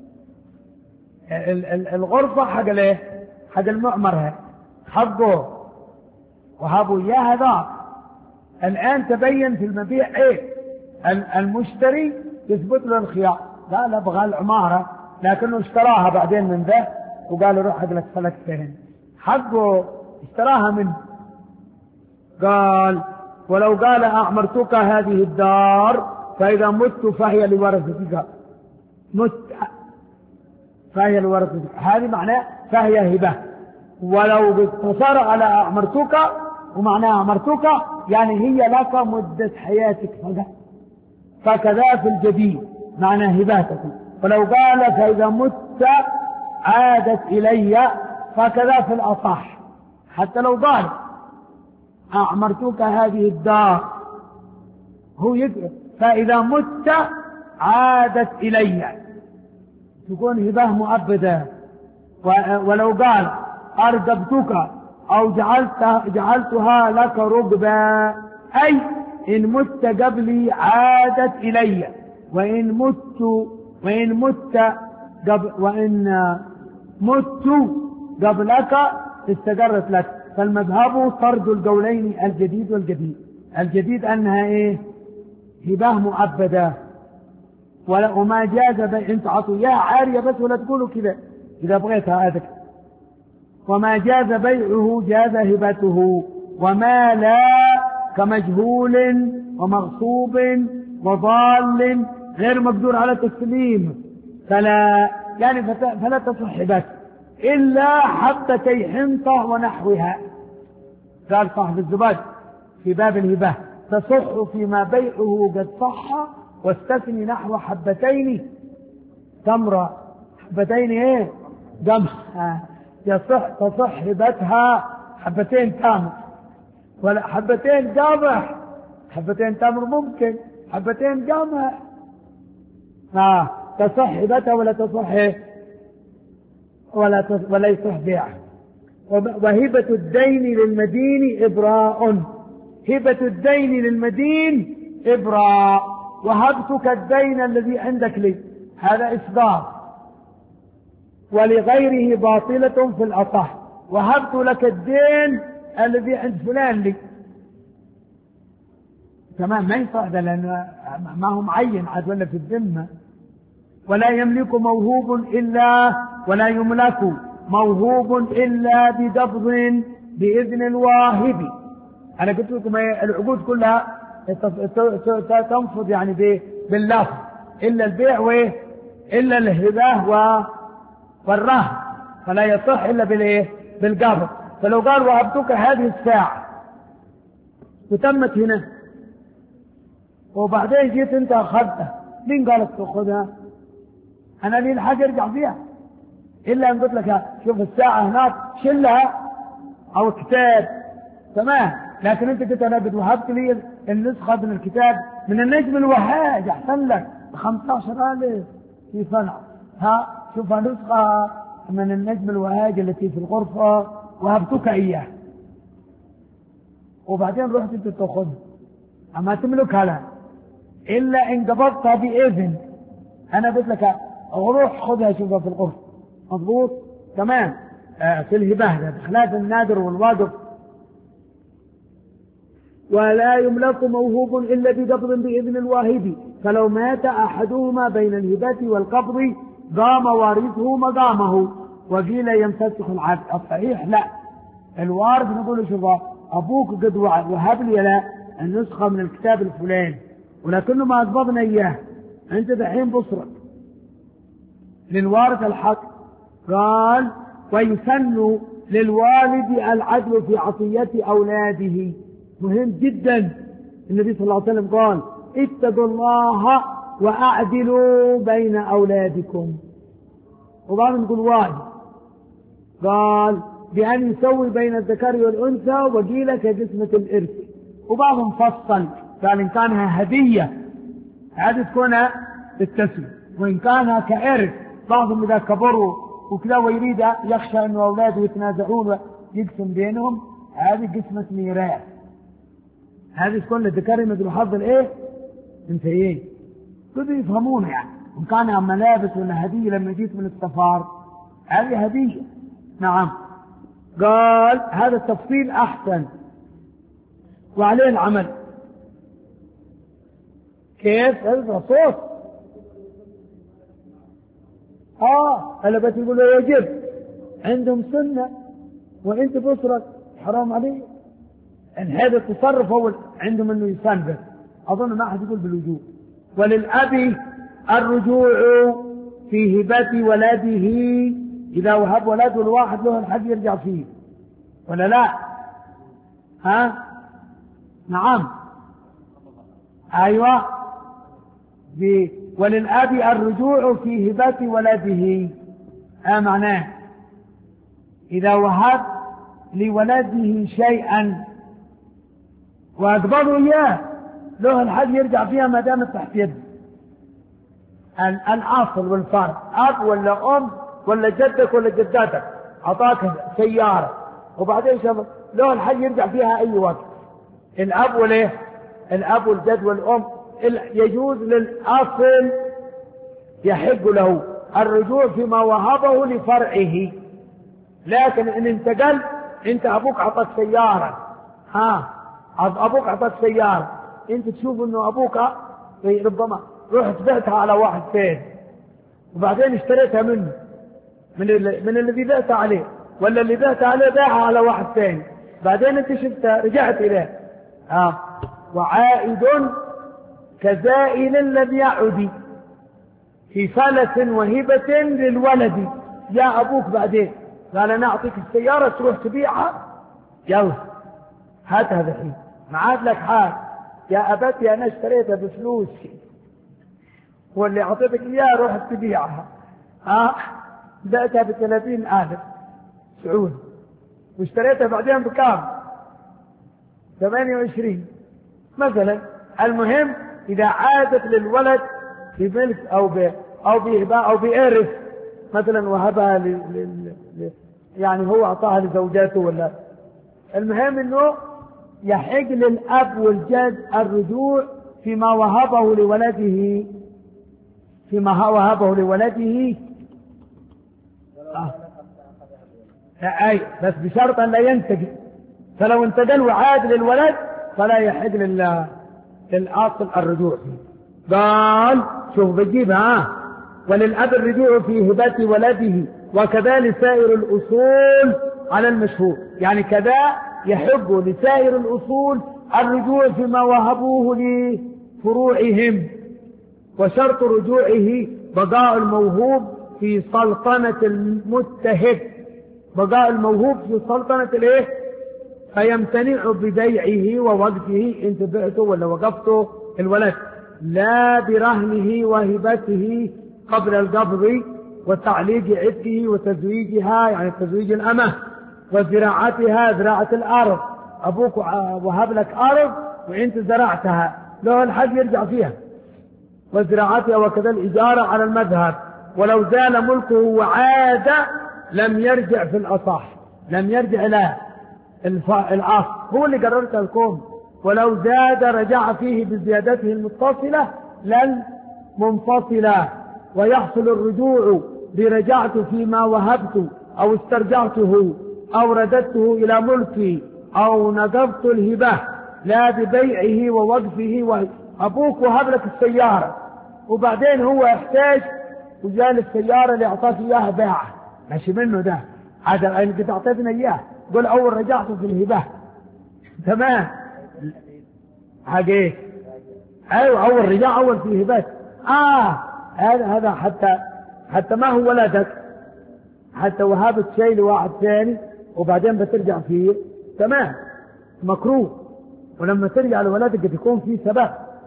الغرفة حق الايه؟ حق المعمر حقه وهابوا اياه هذا. الآن تبين في المبيع عيب، المشتري يثبت له الخيار، قال ابغى العمارة لكنه اشتراها بعدين من ذا وقال له روح حق لك فلكتين، حقه اشتراها منه. قال ولو قال أعمرتك هذه الدار فإذا مت فهي لورثتك، مت فهي لورثتك، هذه معناه فهي هبة. ولو اقتصر على أعمرتك ومعناه أعمرتك يعني هي لك مدة حياتك فقط، فكذا في الجديد معنى هباتك. ولو قال فإذا مت عادت إلي فكذا في الأصح. حتى لو قال أعمرتك هذه الدار هو يقول فإذا مت عادت إلي، تكون هبة مؤبدة. ولو قال أرقبتك أو جعلت جعلتها لك رقبا، أي إن مت قبلي عادت إلي، وإن مت وإن مت قبل وإن مت قبلك استقرت لك. فالمذهب طرد القولين الجديد والجديد. الجديد أنها إيه؟ هباه مؤبدة. وما جاز بيع، انت عطوا يا عارية بس ولا تقولوا كذا إذا بغيتها هذا. وما جاز بيعه جاز هبته، وما لا كمجهول ومغصوب وضال غير مقدور على تسليم فلا يعني فلا تصح هبته إلا حبتي حنطة ونحوها. قال صاحب الزباد في باب الهبة تصح فيما بيعه قد صح، واستثني نحو حبتين تمرة. حبتين ايه؟ قمح. يصح تصح هبتها حبتين تمر، ولا حبتين قمح. حبتين تمر ممكن، حبتين قمح آه. تصح هبتها ولا تصح ولا تصح ولا يصح بيعها. وهبة الدين للمدين إبراء. هبة الدين للمدين إبراء. وهبتك الدين الذي عندك لي، هذا إصدار، ولغيره باطلة في الأصح. وهبت لك الدين الذي عند فلان لي، تمام، ما يصح ده لأنه ما هو معين عاد ولا في الذمة. ولا يملك موهوب إلا ولا يملك موهوب إلا بقبض بإذن الواهب. أنا قلت لكم العقود كلها تنفض يعني باللفظ، إلا البيع وإيه؟ إلا الهبة والرهن، فلا يصح إلا بالإيه؟ بالقبض. فلو قال وهبتك هذه الساعة وتمت هنا وبعدين جيت أنت أخذتها، مين قالك تأخذها؟ أنا لي الحاجة ارجع فيها، إلا أن قلت لك شوف الساعة هناك شلها أو كتاب، تمام. لكن أنت قلت أنا قد وهبت لي النسخة من الكتاب من النجم الوهاج أحسن لك بخمسة عشر ألف في صنع، ها شوفها نسخة من النجم الوهاج التي في الغرفة وهبتك إياه، وبعدين رحت أنت تأخذها أما تملكها لا إلا إن قبضتها بإذن. أنا قلت لك أروح خذها شوفها في الغرفة، مضبوط تمام. آه في الهبة بخلاف النادر والواجب. ولا يملك موهوب إلا بقبض بإذن الواهب، فلو مات أحدهما بين الهبة والقبض قام وارثه مقامه. وقيل يمسك العقد. الصحيح لا، الوارث نقول شوف أبوك قد وهب لي لا النسخة من الكتاب الفلاني، ولكنه ما أقبضنا إياه، أنت دحين بصرك للوارث الحق. قال ويسن للوالد العدل في عطية أولاده. مهم جدا. النبي صلى الله عليه وسلم قال اتقوا الله وأعدلوا بين أولادكم. وبعضهم يقول واجب، قال بأن يسوي بين الذكر والأنثى، وقيل كقسمة الإرث. وبعضهم فصل قال إن كانها هدية هذه تكون بالتسوية، وإن كانها كإرث بعضهم إذا كبروا وكذا ويريد يخشى أن أولاده يتنازعون ويقسم بينهم، هذه قسمة ميراث، هذه تكون للذكر مثل حظ الايه؟ انثيين. كده يفهمون يعني. وإن كانها ملابس ولا هدية لما جيت من السفار هذه هدية، نعم. قال هذا التفصيل أحسن وعليه العمل. كيف؟ هذا صوت آه هلا بس يقولوا يجب، عندهم سنة وانت بصرك حرام عليه. ان هذا التصرف هو عندهم انه يسنبه، اظن ما احد يقول بالوجوب. وللأب الرجوع في هبة ولده، اذا وهب ولده الواحد له الحق يرجع فيه ولا لا؟ ها نعم ايوه. وللأب الرجوع في هبة ولده، ها معناه إذا وهب لولده شيئا وأقبضه إياه له الحق يرجع فيها ما دامت تحت يده. الأصل والفرع، أب ولا أم ولا جدك ولا جداتك أعطاك سيارة وبعدين شاف لو الحي يرجع فيها أي وقت، الأب وليه الأب والجد والأم يجوز للأصل يحق له الرجوع فيما وهبه لفرعه. لكن إن انتقل أنت أبوك أعطاك سيارة، ها أبوك أعطاك سيارة، أنت تشوف إنه أبوك ربما رحت بعتها على واحد ثاني وبعدين اشتريتها منه من من الذي بعتها عليه، ولا اللي بعتها عليه باعها على واحد ثاني، بعدين انت شفتها رجعت اليه، اه وعائد كزائل الذي يعود في فلس وهبة للولد. يا ابوك بعدين قال انا اعطيك السيارة تروح تبيعها، يلا هات هذا الحين ما عاد لك حال، يا ابتي انا اشتريتها بفلوسي واللي اعطيتك اياها روح تبيعها، اه بعتها بثلاثين الف سعود واشتريتها بعدين بكام؟ ثمانية وعشرين مثلا. المهم اذا عادت للولد بملك او ب او بهباء او بإرث مثلا وهبها ل... ل... ل... يعني هو اعطاها لزوجاته ولا، المهم انه يحق للاب والجد الرجوع فيما وهبه لولده فيما وهبه لولده آه. أي بس بشرط أن لا ينتقل، فلو انتقل وعاد للولد فلا يحق لله للأصل الرجوع فيه. قال شوف بجيبها وللأب الرجوع في هبة ولده وكذا لسائر الأصول على المشهور، يعني كذا يحب لسائر الأصول الرجوع فيما وهبوه لفروعهم، وشرط رجوعه بقاء الموهوب في سلطنة المتهب، بقاء الموهوب في سلطنة الايه، فيمتنع ببيعه ووقفه انت بعته ولا وقفته الولد، لا برهنه وهبته قبل القبض وتعليق عتقه وتزويجها يعني تزويج الأمة وزراعتها زراعة الأرض، أبوك وهب لك أرض وانت زرعتها له الحق يرجع فيها، وزراعتها وكذا الإجارة على المذهب، ولو زال ملكه وعاد لم يرجع في الأصح، لم يرجع إلى الأصل، هو اللي قررت الكون، ولو زاد رجع فيه بزيادته المتصلة لا المنفصلة، ويحصل الرجوع برجعت فيما وهبت أو استرجعته أو رددته إلى ملكي أو نقضت الهبة، لا ببيعه ووقفه. أبوك وهب لك السيارة وبعدين هو احتاج وجال السيارة اللي أعطاك إياها باعه، ماشي منه ده هذا اللي تعطيتنا إياه، قل أول رجعته في الهبة تمام حقيقي، أيوة أول رجع أول في هبات، آه هذا هذا حتى حتى ما هو ولدك، حتى وهبت شيء لواحد ثاني وبعدين بترجع فيه تمام مكروه، ولما ترجع لولدك قد يكون فيه سبب.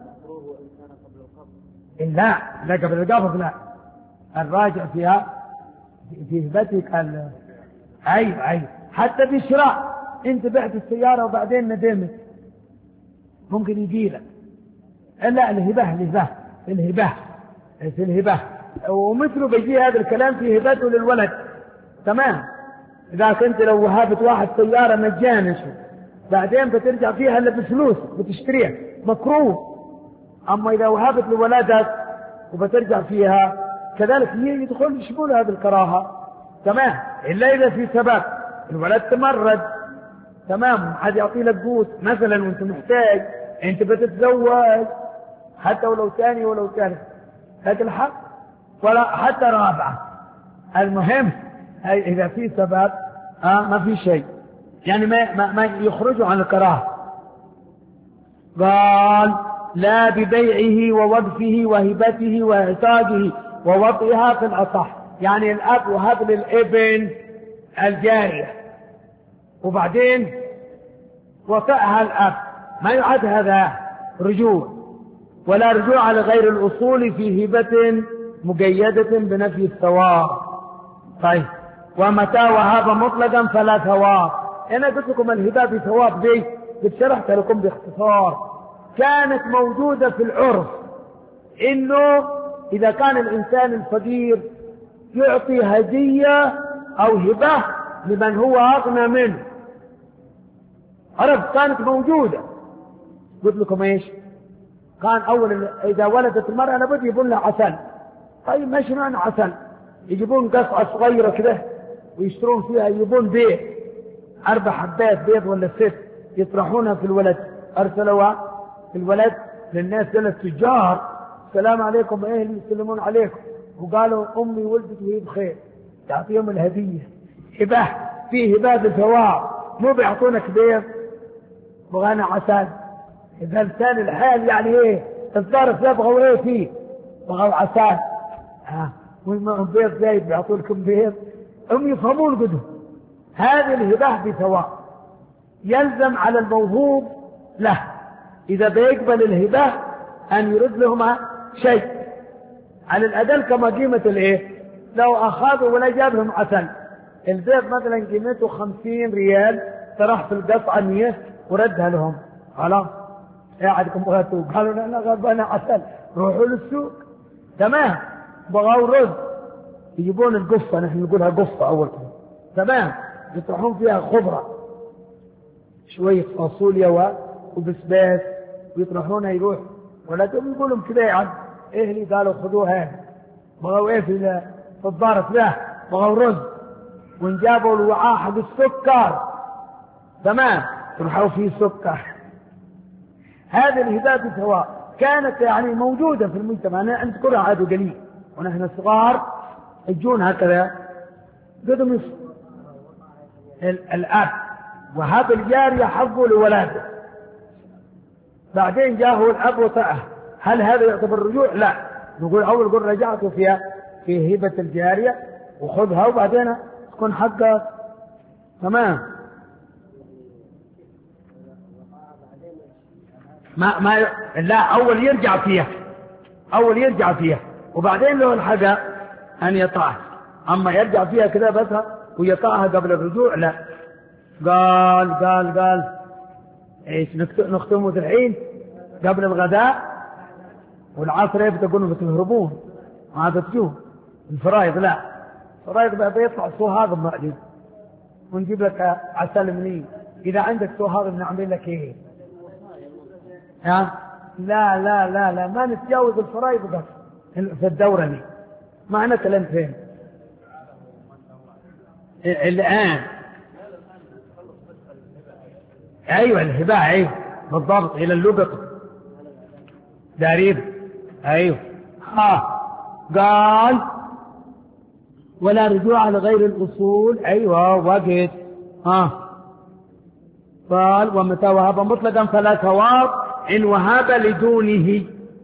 لا لا قبل القبض لا، الراجع فيها في هبتك ال... ايوه ايوه حتى بشراء انت بعت السياره وبعدين ندمت ممكن يجي لك، لا الهبه الهبه الهبه في الهبه، ومثله بيجي هذا الكلام في هبته للولد تمام. اذا كنت لو وهبت واحد سياره مجانا بعدين بترجع فيها الا بفلوس بتشتريها مكروه، اما اذا وهبت لولدك وبترجع فيها كذلك هي يدخل شمول هذه الكراهه تمام، الا اذا في سبب الولد تمرد تمام، حد يعطي لك قوت مثلا وانت محتاج، انت بتتزوج حتى ولو ثاني ولو ثالث هذا الحق ولا حتى رابعه، المهم اذا في سبب آه ما في شيء يعني ما, ما, ما يخرجوا عن الكراهه. قال لا ببيعه ووقفه وهبته واعتاقه ووضعها في الأصح، يعني الأب وهب للابن الجارية وبعدين وطئها الأب ما يعد هذا رجوع، ولا رجوع لغير الأصول في هبة مقيدة بنفي الثواب. طيب ومتى وهب مطلقا فلا ثواب، أنا قلت لكم الهبة بثواب دي قد شرحت لكم باختصار، كانت موجودة في العرف إنه إذا كان الإنسان الفقير يعطي هدية أو هبة لمن هو أغنى منه. عرب كانت موجودة. قلت لكم إيش؟ كان أول إذا ولدت المرأة لابد يجيبون لها عسل. طيب ماشي معنى عسل، يجيبون قصعة صغيرة كده ويشترون فيها، يجيبون بيض أربع حبات بيض ولا ست يطرحونها في الولد. أرسلوها في الولد للناس دول التجار، السلام عليكم أهلي يسلمون عليكم، وقالوا أمي ولدت وهي بخير، تعطيهم الهدية هبة، فيه هبة بالثواب، مو بيعطونك بيض بغانا عسل. إذا لسان الحال يعني إيه الظرف يبغوا إيه فيه، بغوا عسل. ها وما بيض زايد بيعطوا لكم بيض، هم يفهمون قدهم. هذه الهبة بثواب، يلزم على الموهوب له إذا بيقبل الهبة أن يرد لهما شيء على الأدل كما قيمة الإيه. لو أخذوا ولا جاب لهم عسل، البيض مثلا قيمته خمسين ريال، ترح في القطعة مية وردها لهم، خلاص قاعدكم بغيتوا، قالوا لنا غربنا عسل، روحوا للسوق. تمام. بغوا رز، يجيبون القصة، نحن نقولها قصة أول كم. تمام. يطرحون فيها خضرة، شوية فاصوليا وبسباس، ويطرحونها يروح ولا تقول يقولهم كذا يعني اهلي قالوا خذوها. بغوا ايه في الضارة له، بغوا رز، ونجابوا الوعاء حق السكر. تمام. ترحوا فيه سكر. هذه الهبات سواء كانت يعني موجودة في المجتمع. أنا أذكرها عاد قليل ونحن صغار يجون هكذا قدم الأب وهب الجارية حقه لولاده، بعدين جاءه الأب وطأه، هل هذا يعتبر رجوع؟ لا، نقول أول قل رجعت فيها في هبة الجارية وخذها وبعدين تكون حقك. تمام. ما ما ي... لا، أول يرجع فيها، أول يرجع فيها وبعدين له الحاجة أن يطاع. أما يرجع فيها كذا بس ويطاعها قبل الرجوع لا. قال قال قال إيش نختمه الحين قبل الغداء والعصر إيه بتقولوا بتهربون ما بتجون الفرايض. لا، الفرايض بقى بيطلع صهاغ بعدين ونجيب لك عسل منين. إذا عندك صهاغ بنعمل لك إيه؟ ها؟ لا لا لا لا ما نتجاوز الفرايض بس في الدورة دي. معنى كلام فين الآن؟ أيوة الهباء، أيوة بالضبط، إلى اللقط داريب. أيوة. ها قال ولا رجوع لغير الأصول. أيوة وقت. ها قال ومتى وهب مطلقا فلا ثواب إن وهب لدونه.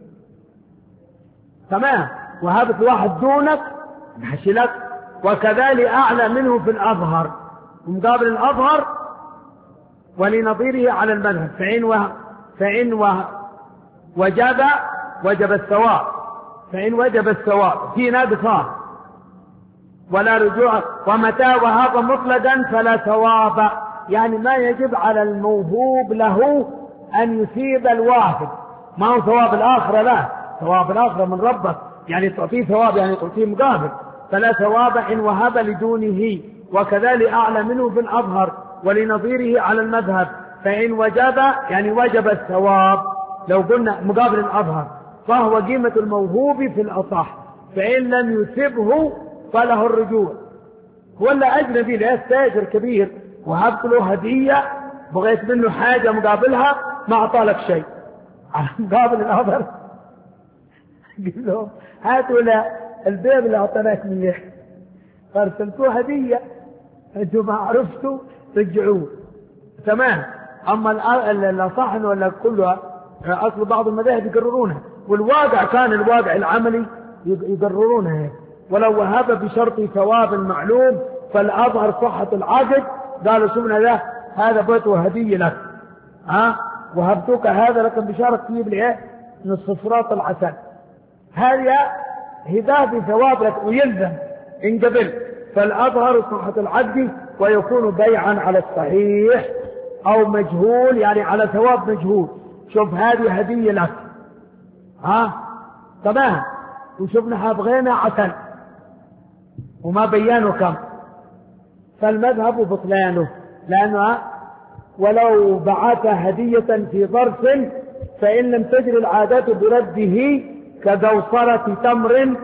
تمام. وهبت واحد دونك حشلك، وكذلك أعلى منه في الأظهر ومقابل الأظهر ولنظيره على المذهب. فإن وهب فإن وهب وجب وجب الثواب، فإن وجب الثواب في نقصان ولا رجوع. ومتى وهب مطلقا فلا ثواب، يعني ما يجب على الموهوب له أن يثيب الواهب، ما هو ثواب الآخرة، لا، ثواب الآخرة من ربك، يعني تعطيه ثواب يعني تعطيه مقابل. فلا ثواب إن وهب لدونه، وكذلك أعلى منه في الأظهر ولنظيره على المذهب. فإن وجب يعني وجب الثواب لو قلنا مقابل الأظهر، فهو قيمة الموهوب في الأصح. فإن لم يثبه فله الرجوع. ولا أجنبي لا تاجر كبير وهبت له هدية بغيت منه حاجة مقابلها ما أعطالك شيء على مقابل الأظهر، قل له هاتوا له البيض اللي أعطناك منه فارسلتوه هدية، أنتم ما عرفتوا رجعوه. تمام. أما الأصح ولا كلها أصل بعض المذاهب يقررونها، والواقع كان الواقع العملي يقررونها. ولو وهب بشرط ثواب معلوم فالأظهر صحة العقد، قالوا شفنا له هذا بيت وهدية لك، ها وهبتك هذا لكن بشارة تجيب لي ايه نصف صراط العسل. هذه هباه بثواب لك ويلزم إن قبل، فالأظهر صحة العقد ويكون بيعا على الصحيح أو مجهول يعني على ثواب مجهول. شوف هذه هدية لك، ها تمام. وشفنا بغينا عسل وما بيانوا كم، فالمذهب بطلانه، لأنه ولو بعث هدية في ظرف فإن لم تجري العادات برده كدوصرة تمر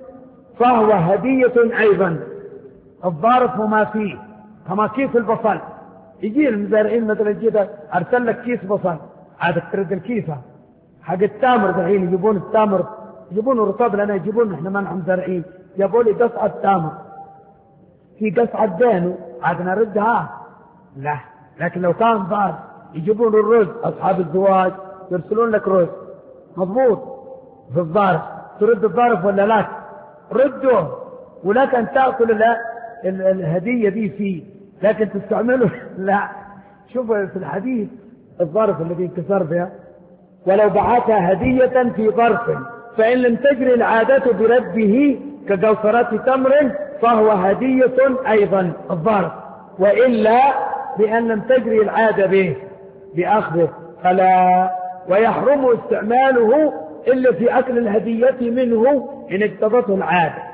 فهو هدية أيضا. الظرف وما فيه كما كيس البصل، يجي المزارعين مثلا جيدا أرسل لك كيس بصل، عادك ترد الكيسة حق التامر، دحين يجيبون التامر يجيبون الرطاب، لأنه يجيبون إحنا ما نحن زارعين، جابوا لي قصعة تامر في قصعة دانو، عاد نردها لا. لكن لو كان ظرف يجيبون الرز، أصحاب الزواج يرسلون لك رز مضبوط في الظرف، ترد الظرف ولا لا؟ رده، ولك أن تأكل الهدية دي فيه، لكن تستعمله لا. شوف في الحديث الظرف الذي انكسر بها، ولو بعثها هدية في ظرف فإن لم تجري العادة برده كجوصرات تمر فهو هدية أيضا الظرف، وإلا بأن لم تجري العادة به بأخذه فلا، ويحرم استعماله إلا في أكل الهدية منه إن اقتضته العادة.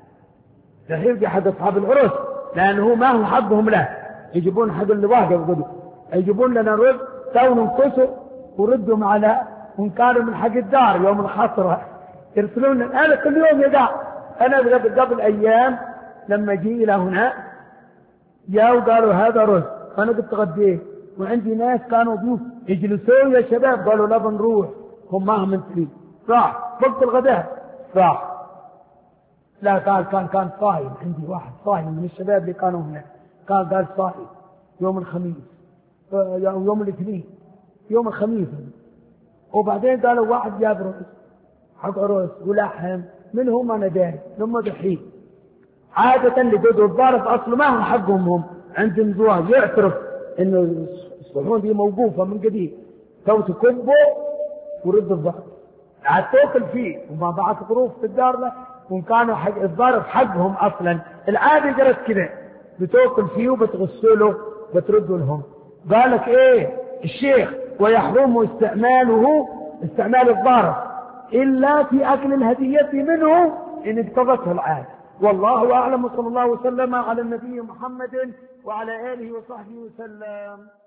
تحير بأحد أصحاب العرس، لأنه ما هو حقهم له، يجيبون حق اللواء يقولوا يجيبون لنا رز تو ننقصه وردهم على ونكانوا من حق الدار يوم الحصرة يرسلون أنا كل يوم يدع. أنا قبل أيام لما جي إلى هنا جاءوا قالوا هذا رز، أنا قلت غديه، وعندي ناس كانوا ضيوف يجلسون يا شباب، قالوا لا بنروح هم ما هم انتري راح وقت الغداء راح. لا قال كان كان صايم، عندي واحد صايم من الشباب اللي كانوا هنا، كان قال صايم يوم الخميس يوم الاثنين يوم الخميس، وبعدين قالوا واحد جاب رز حق عروس ولحم من هم انا داري لما دحين. عادة اللي قدوا الظارف اصله ما هم حقهم، هم عندهم زواج يعترف انه الصحون دي موقوفة من قديم، تو تكبه ورد الظارف عاد توكل فيه وما بعد ظروف في الدار له، وان كانوا حق الظارف حقهم اصلا. العادة جرت كده بتوكل فيه وبتغسله بترده لهم. قالك ايه الشيخ ويحرم استعماله استعمال الظارف إلا في أكل الهدية منه إن اقتضته العادة. والله أعلم، وصلى الله وسلم على النبي محمد وعلى آله وصحبه وسلم.